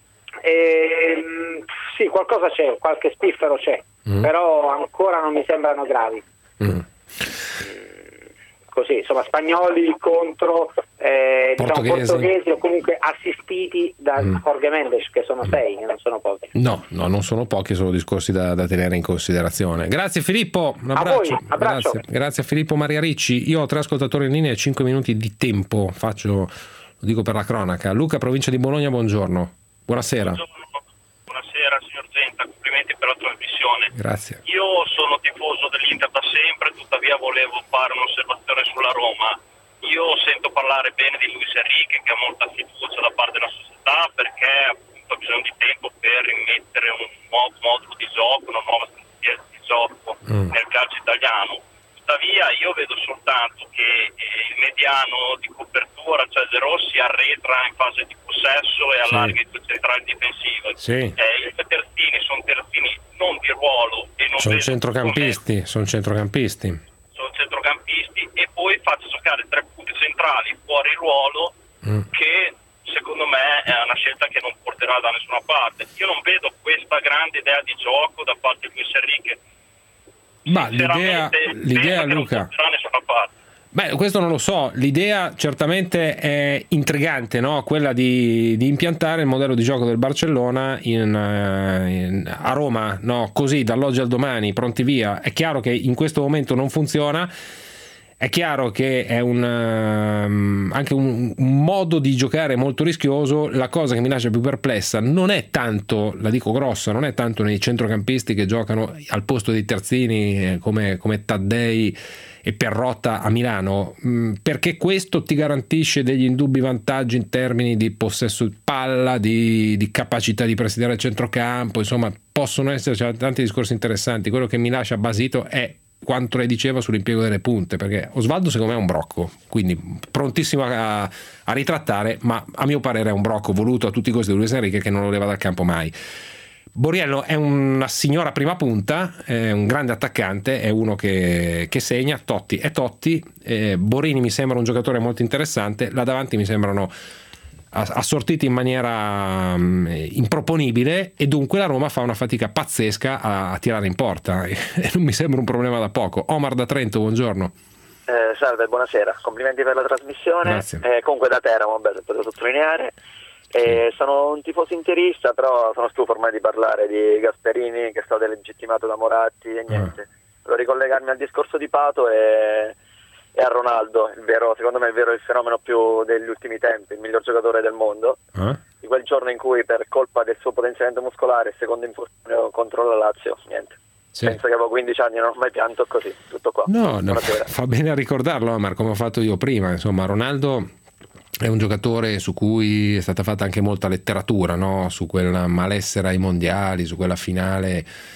sì, qualcosa c'è, qualche spiffero c'è, però ancora non mi sembrano gravi. Così, insomma, spagnoli contro portoghesi o comunque assistiti da Jorge Mendes, che sono 6, non sono pochi. No, non sono pochi, sono discorsi da tenere in considerazione. Grazie Filippo, un abbraccio. Abbraccio. Grazie a Filippo Maria Ricci. Io ho 3 ascoltatori in linea e 5 minuti di tempo, lo dico per la cronaca. Luca, provincia di Bologna, buongiorno. Buonasera. Buonasera signor Zenta, complimenti per la trasmissione. Grazie. Io sono tifoso dell'Inter da sempre, tuttavia volevo fare un'osservazione sulla Roma. Io sento parlare bene di Luis Enrique, che ha molta fiducia da parte della società, perché appunto ha bisogno di tempo per rimettere un nuovo modulo di gioco, una nuova strategia di gioco nel calcio italiano. Tuttavia io vedo soltanto che il mediano di copertura, cioè De Rossi, arretra in fase di possesso e allarga i 2 centrali difensivi. Sì. I terzini sono terzini non di ruolo e non sono centrocampisti. Sono centrocampisti e poi faccio giocare 3 punti centrali fuori ruolo che secondo me è una scelta che non porterà da nessuna parte. Io non vedo questa grande idea di gioco da parte di Luis Enrique. Ma l'idea Luca, questo non lo so, l'idea certamente è intrigante, no? Quella di impiantare il modello di gioco del Barcellona a Roma, no? Così dall'oggi al domani, pronti via. È chiaro che in questo momento non funziona. È chiaro che è anche un modo di giocare molto rischioso. La cosa che mi lascia più perplessa non è tanto, la dico grossa, non è tanto nei centrocampisti che giocano al posto dei terzini come Taddei e Perrotta a Milano, perché questo ti garantisce degli indubbi vantaggi in termini di possesso di palla, di capacità di presidiare il centrocampo. Insomma, possono esserci tanti discorsi interessanti. Quello che mi lascia basito è quanto lei diceva sull'impiego delle punte, perché Osvaldo secondo me è un brocco, quindi prontissimo a ritrattare, ma a mio parere è un brocco voluto a tutti i costi di Luis Enrique, che non lo leva dal campo mai. Borriello è una signora prima punta, è un grande attaccante, è uno che segna. Totti è Totti, Borini mi sembra un giocatore molto interessante, là davanti mi sembrano assortiti in maniera improponibile, e dunque la Roma fa una fatica pazzesca a tirare in porta e non mi sembra un problema da poco. Omar da Trento, buongiorno. Salve, buonasera, complimenti per la trasmissione. Comunque da Teramo, potevo sottolineare. Sono un tifoso interista, però sono stufo ormai di parlare di Gasperini che è stato delegittimato da Moratti e niente. Volevo ricollegarmi al discorso di Pato e a Ronaldo, secondo me il fenomeno più degli ultimi tempi, il miglior giocatore del mondo, di quel giorno in cui per colpa del suo potenziamento muscolare, secondo infortunio contro la Lazio, niente. Sì. Penso che avevo 15 anni e non ho mai pianto, così, tutto qua. No, fa bene a ricordarlo, Omar, come ho fatto io prima. Insomma, Ronaldo è un giocatore su cui è stata fatta anche molta letteratura, no? Su quel malessere ai mondiali, su quella finale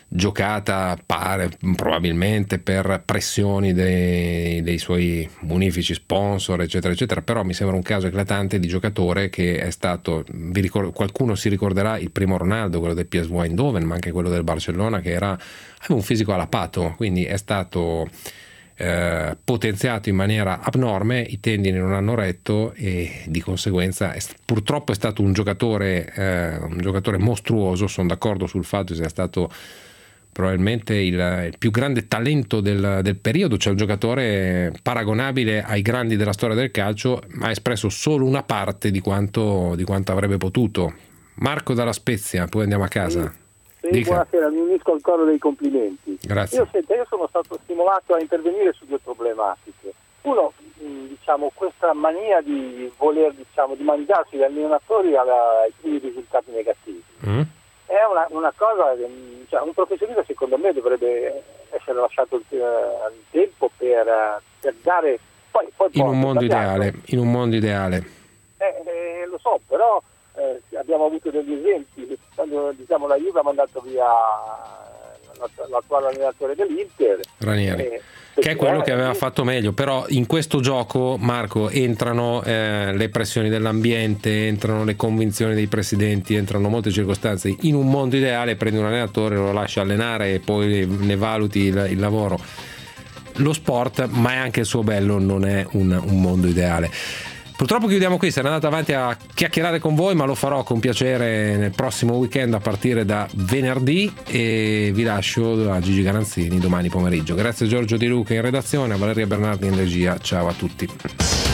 giocata probabilmente per pressioni dei suoi munifici sponsor, eccetera eccetera, però mi sembra un caso eclatante di giocatore che è stato, qualcuno si ricorderà il primo Ronaldo, quello del PSV Eindhoven, ma anche quello del Barcellona, che aveva un fisico allapato, quindi è stato potenziato in maniera abnorme, i tendini non hanno retto e di conseguenza purtroppo è stato un giocatore mostruoso. Sono d'accordo sul fatto che sia stato probabilmente il più grande talento del periodo, cioè un giocatore paragonabile ai grandi della storia del calcio, ma ha espresso solo una parte di quanto avrebbe potuto. Marco dalla Spezia, poi andiamo a casa. Sì, buonasera, mi unisco al coro dei complimenti. Grazie. Io sono stato stimolato a intervenire su due problematiche. Uno, questa mania di voler, di mangiarsi gli allenatori ai primi risultati negativi. È una cosa, un professionista secondo me dovrebbe essere lasciato il tempo per dare poi in un mondo ideale. Lo so, però abbiamo avuto degli esempi quando la Juve ha mandato via l'attuale allenatore dell'Inter, Ranieri, che è quello che aveva fatto meglio. Però in questo gioco, Marco, entrano le pressioni dell'ambiente, entrano le convinzioni dei presidenti, entrano molte circostanze. In un mondo ideale prendi un allenatore, lo lasci allenare e poi ne valuti il lavoro. Lo sport, ma è anche il suo bello, non è un mondo ideale. Purtroppo chiudiamo qui, sarei andato avanti a chiacchierare con voi, ma lo farò con piacere nel prossimo weekend a partire da venerdì, e vi lascio a Gigi Garanzini domani pomeriggio. Grazie a Giorgio Di Luca in redazione, a Valeria Bernardi in regia, ciao a tutti.